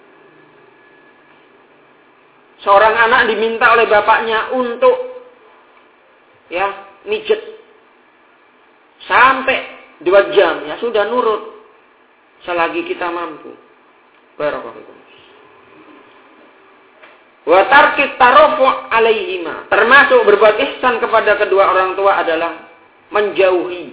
Seorang anak diminta oleh bapaknya untuk, ya, mijet sampai 2 jam, ya sudah nurut selagi kita mampu. Barakallahu fikum. Wa tarkit tarufu alaihima, termasuk berbuat ihsan kepada kedua orang tua adalah menjauhi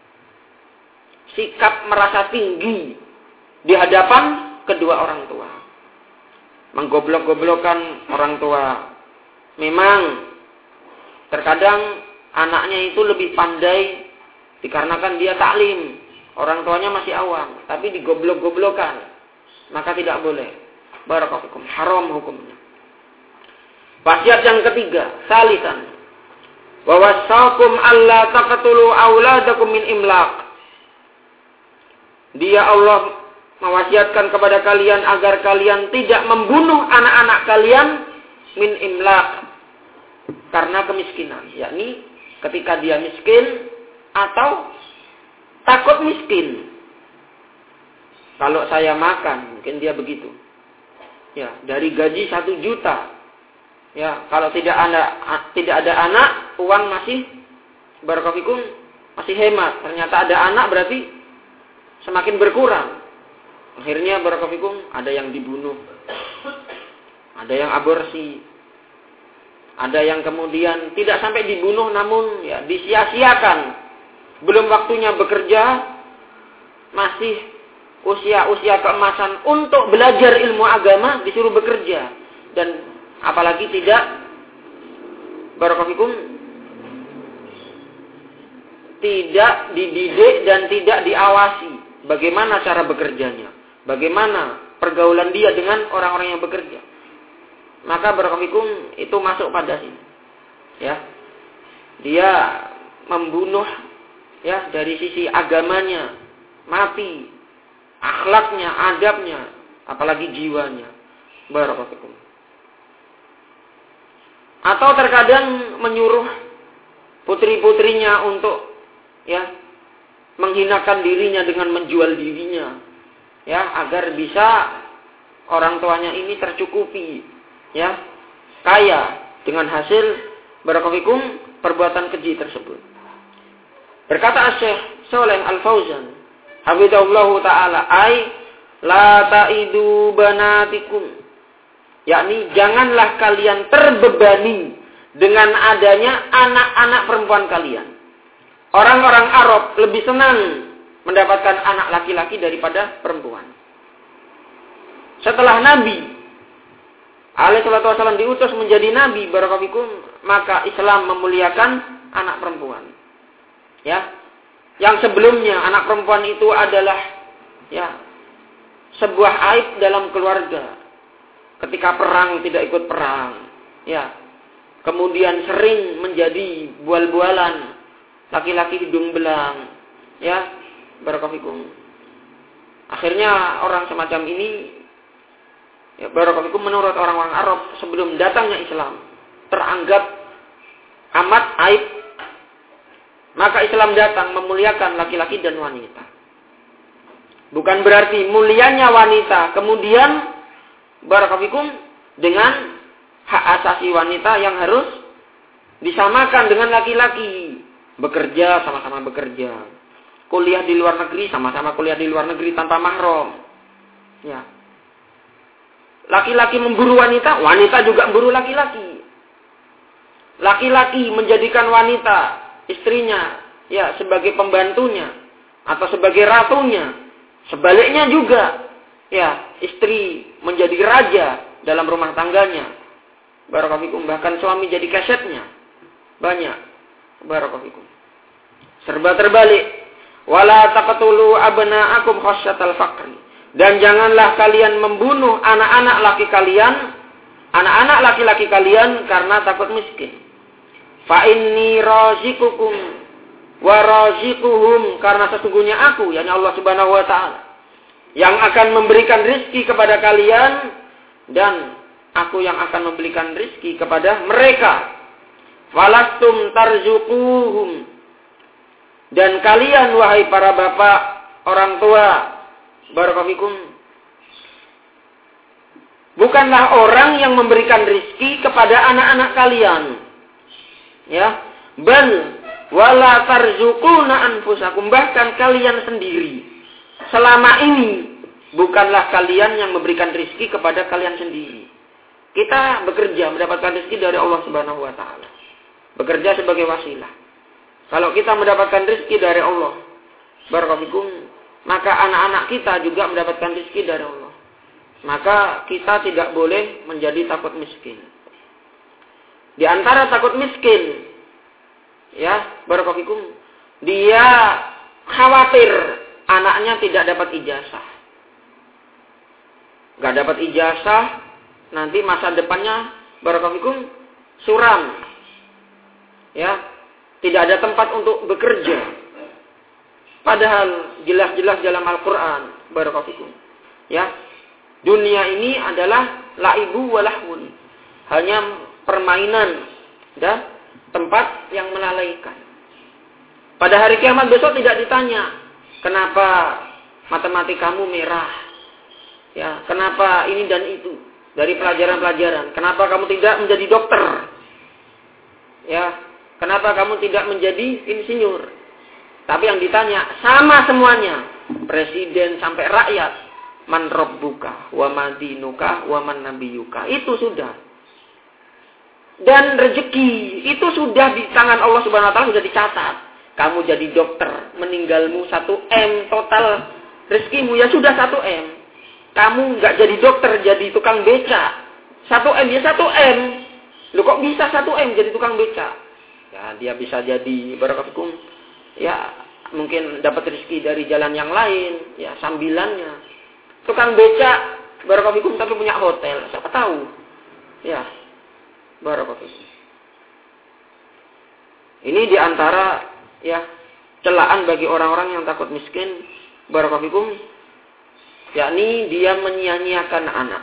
sikap merasa tinggi di hadapan kedua orang tua. Menggoblok-goblokkan orang tua. Memang terkadang anaknya itu lebih pandai dikarenakan dia taklim, orang tuanya masih awam, tapi digoblok-goblokkan, maka tidak boleh. Barakallahu fikum, haram hukumnya. Wasiat yang ketiga, salisan. Wa wassakum alla taqtulu auladakum min imlaq. Dia Allah mewasiatkan kepada kalian agar kalian tidak membunuh anak-anak kalian min imlaq, karena kemiskinan, yakni ketika dia miskin atau takut miskin. Kalau saya makan, mungkin dia begitu. Ya, dari gaji 1 juta. Ya, kalau tidak ada anak, uang masih barakallahu fikum, masih hemat. Ternyata ada anak berarti semakin berkurang. Akhirnya barakallahu fikum, ada yang dibunuh, ada yang aborsi, Ada yang kemudian tidak sampai dibunuh namun ya disia-siakan. Belum waktunya bekerja, masih usia keemasan untuk belajar ilmu agama disuruh bekerja. Dan apalagi tidak barakallahu tidak dididik dan tidak diawasi bagaimana cara bekerjanya, bagaimana pergaulan dia dengan orang-orang yang bekerja. Maka barakallahu itu masuk pada sini. Ya. Dia membunuh ya dari sisi agamanya, mati, akhlaknya, adabnya, apalagi jiwanya. Barakallahu. Atau terkadang menyuruh putri-putrinya untuk ya menghinakan dirinya dengan menjual dirinya ya agar bisa orang tuanya ini tercukupi ya kaya dengan hasil barakallahu perbuatan keji tersebut. Berkata Syekh Shalih Al-Fauzan hafizahullahu taala la ta'idu banatikum, yakni janganlah kalian terbebani dengan adanya anak-anak perempuan kalian. Orang-orang Arab lebih senang mendapatkan anak laki-laki daripada perempuan. Setelah Nabi alaihi salatu wasallam diutus menjadi nabi barakallahu, maka Islam memuliakan anak perempuan. Ya. Yang sebelumnya anak perempuan itu adalah ya sebuah aib dalam keluarga. Ketika perang tidak ikut perang. Ya. Kemudian sering menjadi bual-bualan, laki-laki hidung belang, ya, barakallahu. Akhirnya orang semacam ini, ya, barakallahu menurut orang-orang Arab sebelum datangnya Islam teranggap amat aib. Maka Islam datang memuliakan laki-laki dan wanita. Bukan berarti mulianya wanita kemudian barakallahu dengan hak asasi wanita yang harus disamakan dengan laki-laki. Bekerja, sama-sama bekerja. Kuliah di luar negeri, sama-sama kuliah di luar negeri tanpa mahram. Ya. Laki-laki memburu wanita, wanita juga memburu laki-laki. Laki-laki menjadikan wanita, istrinya, ya sebagai pembantunya atau sebagai ratunya. Sebaliknya juga, ya istri menjadi raja dalam rumah tangganya. Barakallahu, bahkan suami jadi kasetnya. Banyak. Barakallahu. Serba terbalik. Wala taqtulu abna'akum khasyatal faqri. Dan janganlah kalian membunuh anak-anak laki-laki kalian karena takut miskin. Fa inni razikukum wa razikuhum, karena sesungguhnya aku, yakni Allah Subhanahu wa taala, yang akan memberikan rizki kepada kalian dan aku yang akan memberikan rizki kepada mereka. Walastum tarzuquhum, dan kalian wahai para bapak, orang tua, barakallahu, bukanlah orang yang memberikan rizki kepada anak-anak kalian. Ya, bal wala tarzuquna anfusakum, bahkan kalian sendiri selama ini bukanlah kalian yang memberikan rizki kepada kalian sendiri. Kita bekerja mendapatkan rezeki dari Allah Subhanahu wa taala. Bekerja sebagai wasilah. Kalau kita mendapatkan rezeki dari Allah, barakallahu, maka anak-anak kita juga mendapatkan rezeki dari Allah. Maka kita tidak boleh menjadi takut miskin. Di antara takut miskin, ya, barakallahu, dia khawatir anaknya tidak dapat ijazah. Gak dapat ijazah, nanti masa depannya barakallahu suram. Ya, tidak ada tempat untuk bekerja. Padahal jelas-jelas dalam Al-Qur'an barakallahu. Ya, dunia ini adalah laibu walahun. Hanya permainan dan tempat yang melalaikan. Pada hari kiamat besok tidak ditanya, kenapa matematikamu merah? Ya, kenapa ini dan itu? Dari pelajaran-pelajaran. Kenapa kamu tidak menjadi dokter? Ya, kenapa kamu tidak menjadi insinyur? Tapi yang ditanya sama semuanya, presiden sampai rakyat, man rabbuka wa madinuka wa man nabiyuka. Itu sudah. dan rezeki itu sudah di tangan Allah Subhanahu wa taala, sudah dicatat. Kamu jadi dokter, meninggalmu 1M total rezekimu ya sudah 1M. Kamu nggak jadi dokter, jadi tukang beca. 1M ya 1M. Lu kok bisa 1M jadi tukang beca? Ya dia bisa jadi barakatukum. Ya mungkin dapat rezeki dari jalan yang lain, ya sambilannya. Tukang beca barakatukum tapi punya hotel, siapa tahu? Ya barakatukum. Ini diantara ya celaan bagi orang-orang yang takut miskin barakatukum, yakni dia menyia-nyiakan anak.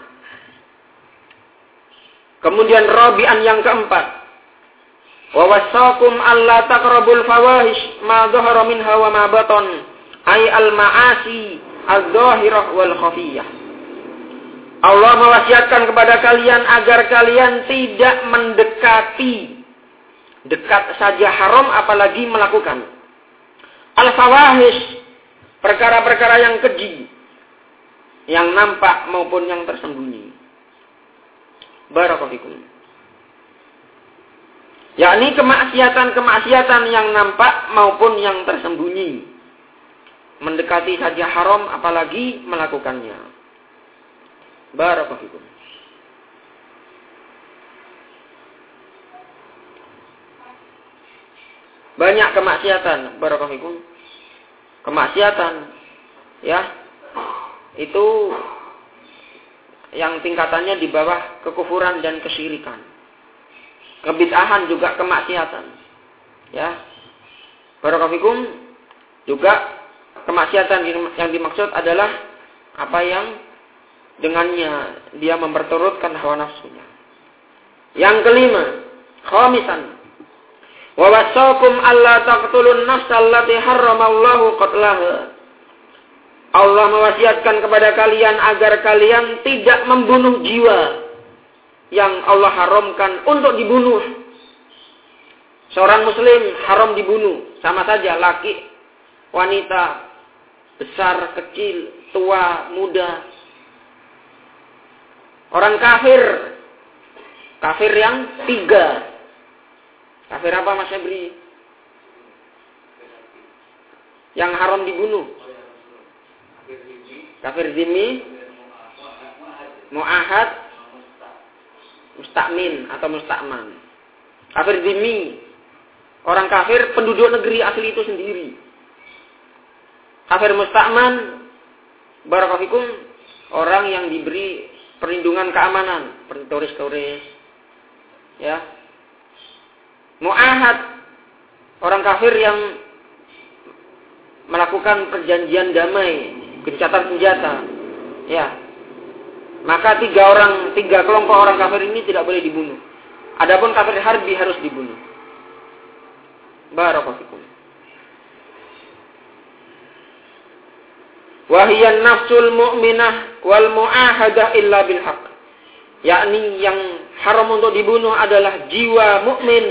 Kemudian rabi'an yang keempat, wa wassakum alla taqrabul fawahish ma dhahara minha wa ma batan, ay al ma'asi al-dhahirah wal khafiyah. Allah mewasiatkan kepada kalian agar kalian tidak mendekati, dekat saja haram apalagi melakukan al-fawahish, perkara-perkara yang keji, yang nampak maupun yang tersembunyi. Barakallahu. Yakni kemaksiatan-kemaksiatan yang nampak maupun yang tersembunyi. Mendekati saja haram apalagi melakukannya. Barakallahu. Banyak kemaksiatan, barakallahu. Kemaksiatan ya itu yang tingkatannya di bawah kekufuran dan kesyirikan. Kebid'ahan juga kemaksiatan. Ya. Barakallahu juga kemaksiatan yang dimaksud adalah apa yang dengannya dia memperturutkan hawa nafsunya. Yang kelima, khamisan, wa wassakum alla taqtulun nafsal lati harramallahu qatlaha. Allah mewasiatkan kepada kalian agar kalian tidak membunuh jiwa yang Allah haramkan untuk dibunuh. Seorang muslim haram dibunuh, sama saja laki, wanita, besar, kecil, tua, muda. Orang kafir, kafir yang 3. Kafir apa Mas Ebri? Yang haram dibunuh. Kafir zimmi, mu'ahad, mustakmin atau mustakman. Kafir zimmi, orang kafir penduduk negeri asli itu sendiri. Kafir mustakman, barakallahu, orang yang diberi perlindungan keamanan, seperti turis-turis. Ya. Mu'ahad, orang kafir yang melakukan perjanjian damai, gencatan senjata, ya. Maka 3 kelompok orang kafir ini tidak boleh dibunuh. Adapun kafir harbi harus dibunuh. Barakallahu. Wa hiya nafsul mu'minah wal mu'ahadah illa bil haqq. Yakni yang haram untuk dibunuh adalah jiwa mukmin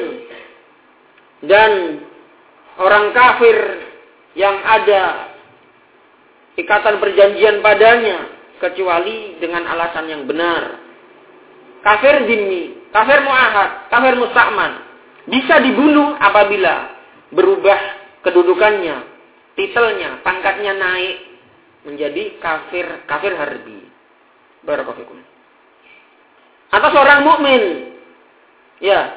dan orang kafir yang ada ikatan perjanjian padanya kecuali dengan alasan yang benar. Kafir zimmi, kafir mu'ahad, kafir mustakman bisa dibunuh apabila berubah kedudukannya, titelnya, pangkatnya naik menjadi kafir harbi. Barakallahu fikum. Atau seorang mukmin, ya,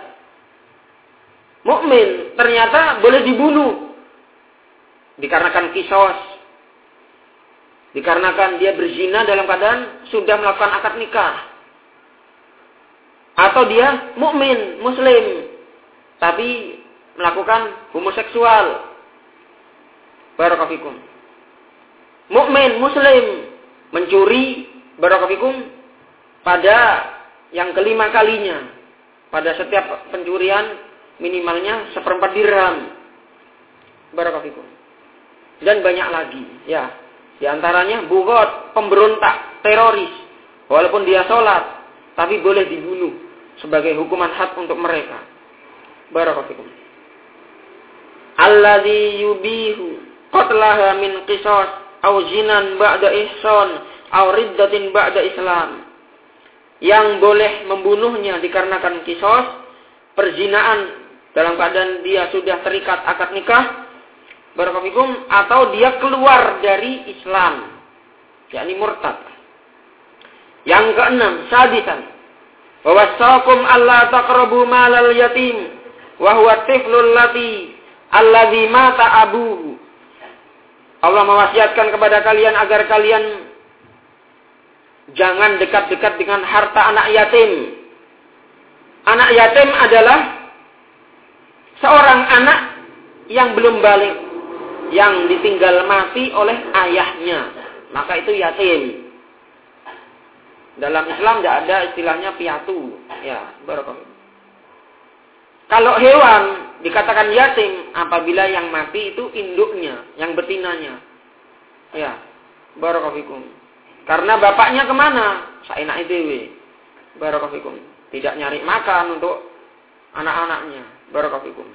mukmin ternyata boleh dibunuh dikarenakan kisos. Dikarenakan dia berzina dalam keadaan sudah melakukan akad nikah. Atau dia mukmin, muslim, tapi melakukan homoseksual. Barakallahu fikum. Mukmin, muslim, mencuri, barakallahu fikum, pada yang kelima kalinya. Pada setiap pencurian minimalnya 1/4 dirham. Barakallahu fikum. Dan banyak lagi, ya. Di antaranya bugot, pemberontak, teroris. Walaupun dia sholat, tapi boleh dibunuh sebagai hukuman had untuk mereka. Barakallahu fikum. Alladzi yubihu qatlaha min qisas aw zinan ba'da ihsan aw riddatin ba'da islam. Yang boleh membunuhnya dikarenakan kisos perzinaan dalam keadaan dia sudah terikat akad nikah, barakallahu, atau dia keluar dari Islam, yakni murtad. Yang keenam, sadisan, wa wassakum alla taqrabu malal yatim wa huwa tiflul alladzi mata abuhu. Allah mewasiatkan kepada kalian agar kalian jangan dekat-dekat dengan harta anak yatim. Anak yatim adalah seorang anak yang belum balik, yang ditinggal mati oleh ayahnya. Maka itu yatim. Dalam Islam tidak ada istilahnya piatu. Ya, barakallahu. Kalau hewan dikatakan yatim apabila yang mati itu induknya, yang betinanya. Ya, barakallahu fikum. Karena bapaknya kemana? Saenake dhewe. Barakallahu fikum. Tidak nyari makan untuk anak-anaknya. Barakallahu fikum.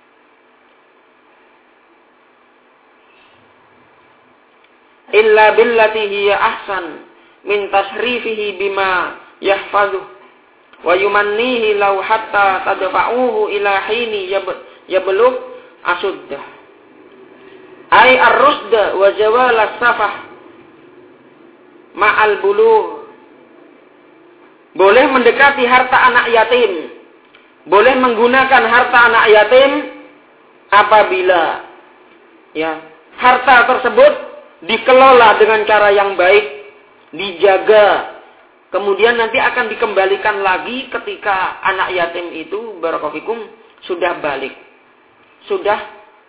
Illa billati hiya ahsan min tasrifihi bima yahfazuh wa yumannihi law hatta tadfa'uhu ila hini yablugh asuddah. Ai ar-rusda wa zawal as-safah ma'al bulugh. Boleh mendekati harta anak yatim, boleh menggunakan harta anak yatim apabila ya harta tersebut dikelola dengan cara yang baik, dijaga, kemudian nanti akan dikembalikan lagi ketika anak yatim itu barakallahu fikum sudah balik, sudah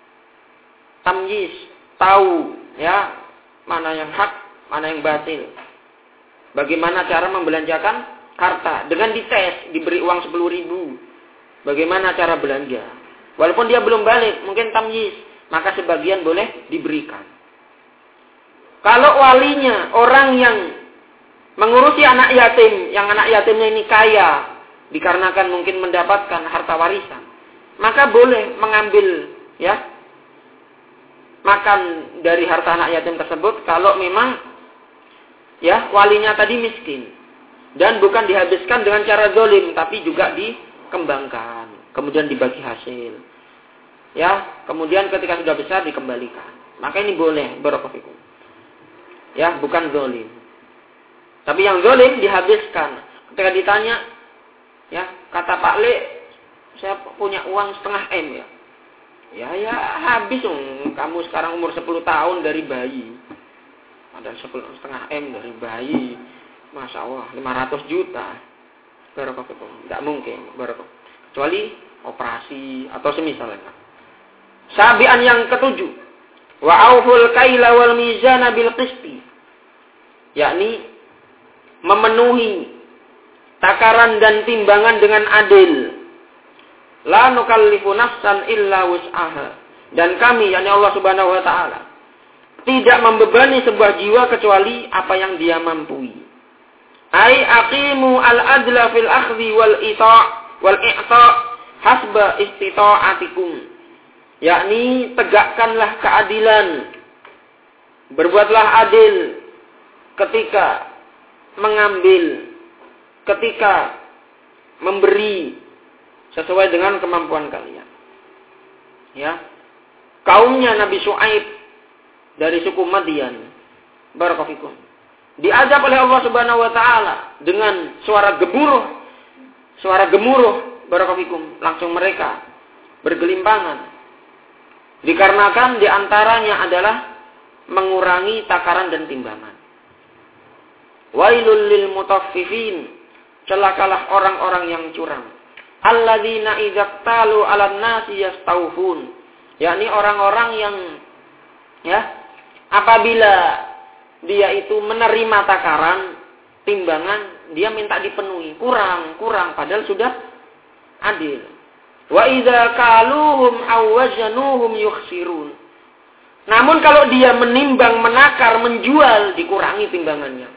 tamyiz, tahu ya mana yang hak, mana yang batil. Bagaimana cara membelanjakan harta dengan dites, diberi uang 10.000. Bagaimana cara belanja? Walaupun dia belum balik, mungkin tamyiz, maka sebagian boleh diberikan. Kalau walinya orang yang mengurusi anak yatim, yang anak yatimnya ini kaya, dikarenakan mungkin mendapatkan harta warisan, maka boleh mengambil ya makan dari harta anak yatim tersebut kalau memang ya walinya tadi miskin. Dan bukan dihabiskan dengan cara zalim, tapi juga dikembangkan, kemudian dibagi hasil. Ya, kemudian ketika sudah besar dikembalikan. Maka ini boleh, barakallahu fikum. Ya, bukan zalim. Tapi yang zalim dihabiskan. Ketika ditanya, ya, kata Pak Le, saya punya uang 0,5 M ya. Ya habis dong. Kamu sekarang umur 10 tahun dari bayi. Ada 0,5 M dari bayi. Masya Allah, 500 juta. Barakallahu. Tidak mungkin. Barakallahu. Kecuali operasi atau semisalnya. Sabian yang ketujuh. Wa auful kaila wal mizana bil qisti. Yakni memenuhi takaran dan timbangan dengan adil. La nukallifu nafsan illa wus'aha. Dan kami, yakni Allah Subhanahu wa taala, tidak membebani sebuah jiwa kecuali apa yang dia mampu. Ai aqimu al-adla fil akhdhi wal i'ta hasba istita'atikum. Yakni tegakkanlah keadilan. Berbuatlah adil ketika mengambil, ketika memberi sesuai dengan kemampuan kalian. Ya. Kaumnya Nabi Syuaib dari suku Madian. Barakallahu fikum. Diajab oleh Allah Subhanahu wa taala dengan suara gemuruh, barakallahu fikum, langsung mereka bergelimpangan. Dikarenakan diantaranya adalah mengurangi takaran dan timbangan. Wailul lil mutaffifin, celakalah orang-orang yang curang. Alladzina idza talu 'alan nasi yastawfun, yakni orang-orang yang ya apabila dia itu menerima takaran, timbangan, dia minta dipenuhi. Kurang, padahal sudah adil. Wa idza kaluhum aw wazanuhum yukhsirun. Namun kalau dia menimbang, menakar, menjual, dikurangi timbangannya.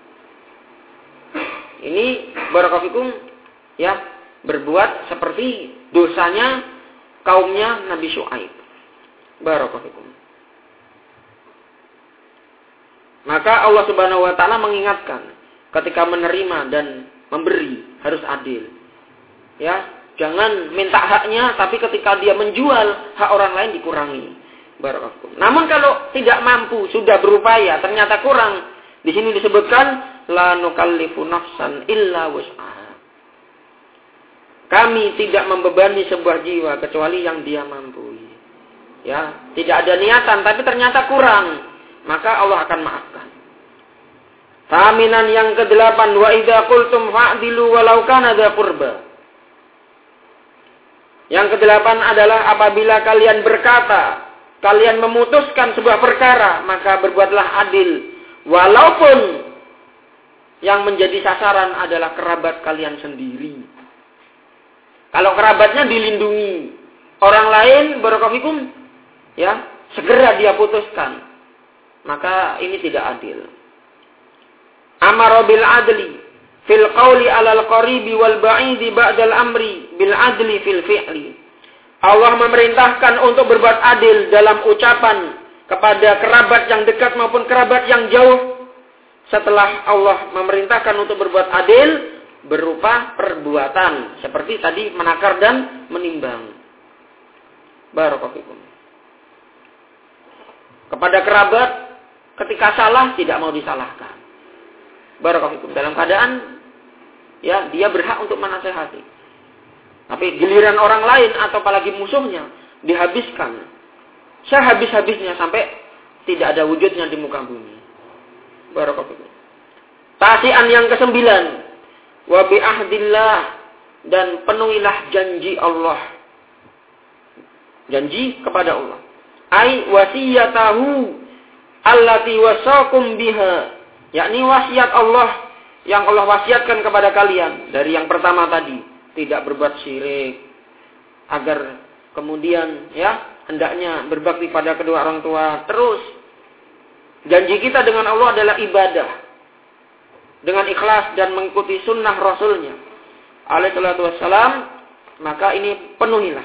Ini barakallahu fikum ya, berbuat seperti dosanya kaumnya Nabi Syuaib. Barakallahu fikum. Maka Allah Subhanahu wa taala mengingatkan ketika menerima dan memberi harus adil. Ya, Jangan minta haknya, tapi ketika dia menjual, hak orang lain dikurangi. Barakallahu. Namun kalau tidak mampu, sudah berupaya, ternyata kurang. Di sini disebutkan, la nukallifu nafsan illa wus'aha. Kami tidak membebani sebuah jiwa kecuali yang dia mampu. Ya, tidak ada niatan, tapi ternyata kurang. Maka Allah akan maafkan. Thaminan yang ke-8, wa idza qultum fa'dilu walau kana dza qurba. Yang ke-8 adalah apabila kalian berkata, kalian memutuskan sebuah perkara, maka berbuatlah adil. Walaupun yang menjadi sasaran adalah kerabat kalian sendiri. Kalau kerabatnya dilindungi, orang lain barakallahu fikum, ya, segera dia putuskan. Maka ini tidak adil. Amara bil adli fil qawli 'alal qaribi wal ba'idi ba'dal amri bil adli fil fi'li. Allah memerintahkan untuk berbuat adil dalam ucapan kepada kerabat yang dekat maupun kerabat yang jauh. Setelah Allah memerintahkan untuk berbuat adil berupa perbuatan seperti tadi menakar dan menimbang. Barakallahu fikum. Kepada kerabat ketika salah tidak mau disalahkan. Barakallahu fikum. Dalam keadaan ya dia berhak untuk menasehati. Tapi giliran orang lain atau apalagi musuhnya dihabiskan sehabis-habisnya sampai tidak ada wujudnya di muka bumi. Barakallahu fikum. Tasian yang ke-9, wa bi ahdillah, dan penuhilah janji Allah. Janji kepada Allah. Ai wasiyatahu allati wasakum biha, yakni wasiat Allah yang Allah wasiatkan kepada kalian. Dari yang pertama tadi, tidak berbuat syirik, agar kemudian ya hendaknya berbakti pada kedua orang tua. Terus janji kita dengan Allah adalah ibadah dengan ikhlas dan mengikuti sunnah Rasulnya alaihi salatu wassalam. Maka ini penuhilah.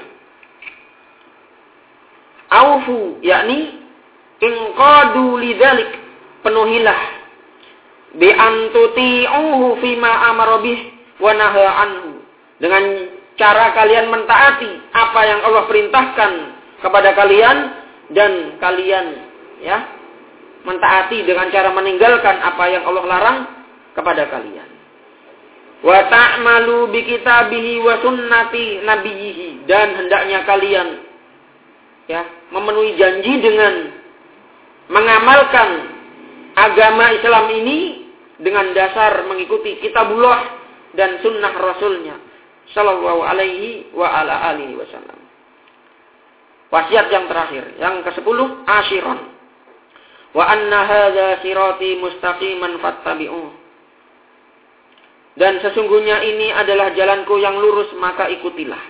Aufu, yakni inqadu lidzalik, penuhilah bi antuti'uhu fima amara bih wa naha anhu, dengan cara kalian mentaati apa yang Allah perintahkan kepada kalian dan kalian ya mentaati dengan cara meninggalkan apa yang Allah larang kepada kalian. Wa ta'malu bi kitabihi wa sunnati nabiyhi, dan hendaknya kalian ya memenuhi janji dengan mengamalkan agama Islam ini dengan dasar mengikuti kitabullah dan sunnah Rasulnya sallallahu alaihi wa ala alihi wasallam. Wasiat yang terakhir, yang ke-10, ashiron. Wa anna hadza sirati mustaqiman fattabi'uh. Dan sesungguhnya ini adalah jalanku yang lurus, maka ikutilah.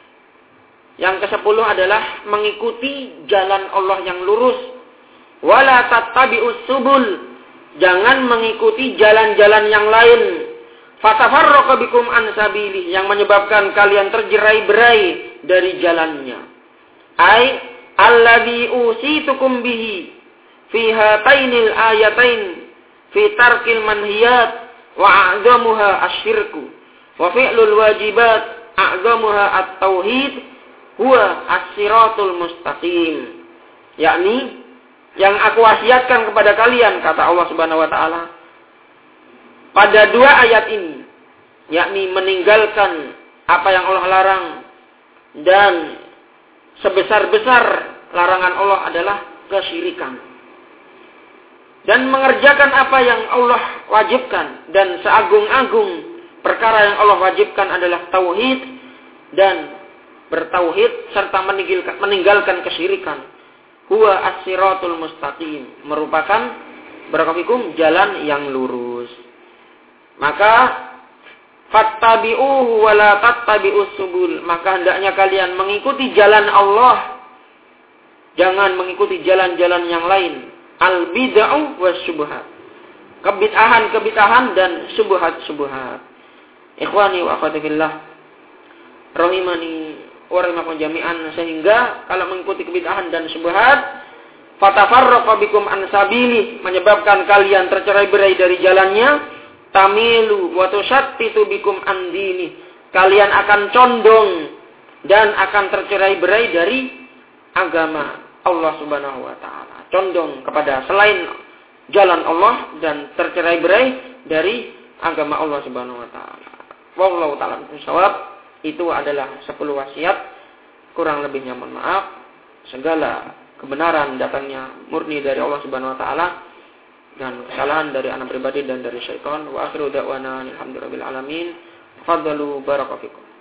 Yang ke-10 adalah mengikuti jalan Allah yang lurus. Wala tattabi'us subul. Jangan mengikuti jalan-jalan yang lain. Fatafarraqa bikum an sabilih, yang menyebabkan kalian terjerai-berai dari jalannya. Ai alladzi usitukum bihi fi hatainil ayatain fi tarkil manhiyat wa a'zamuha asyirku wa fi'lul wajibat a'zamuha at-tauhid huwa as-siratul mustaqim. Yakni yang aku wasiatkan kepada kalian, kata Allah Subhanahu wa taala, pada dua ayat ini, yakni meninggalkan apa yang Allah larang dan sebesar-besar larangan Allah adalah kesyirikan. Dan mengerjakan apa yang Allah wajibkan, dan seagung-agung perkara yang Allah wajibkan adalah tauhid dan bertauhid serta meninggalkan kesyirikan. Huwa as-siratul mustaqim, merupakan barakallahu jalan yang lurus. Maka fattabi'uhu wa la tattabi'us subul, maka hendaknya kalian mengikuti jalan Allah, jangan mengikuti jalan-jalan yang lain. Al-bid'ah was syubhat, kebid'ahan dan syubhat-syubhat. Ikhwani wa akhwati fillah, rahimani wa rahimakum jami'an. Sehingga kalau mengikuti kebid'ahan dan syubhat, fatafarraqa bikum an sabili, menyebabkan kalian tercerai-berai dari jalannya. Tamilu wa tushattitu bikum an dini, kalian akan condong dan akan tercerai-berai dari agama Allah Subhanahu wa taala. Condong kepada selain jalan Allah dan tercerai-berai dari agama Allah Subhanahu wa taala. Wallahu taala bisawab. Itu adalah 10 wasiat. Kurang lebihnya mohon maaf. Segala kebenaran datangnya murni dari Allah Subhanahu wa taala dan kesalahan dari anak pribadi dan dari syaitan. Wa akhiru da'wana alhamdulillahil alamin. Faddalu barakafikum.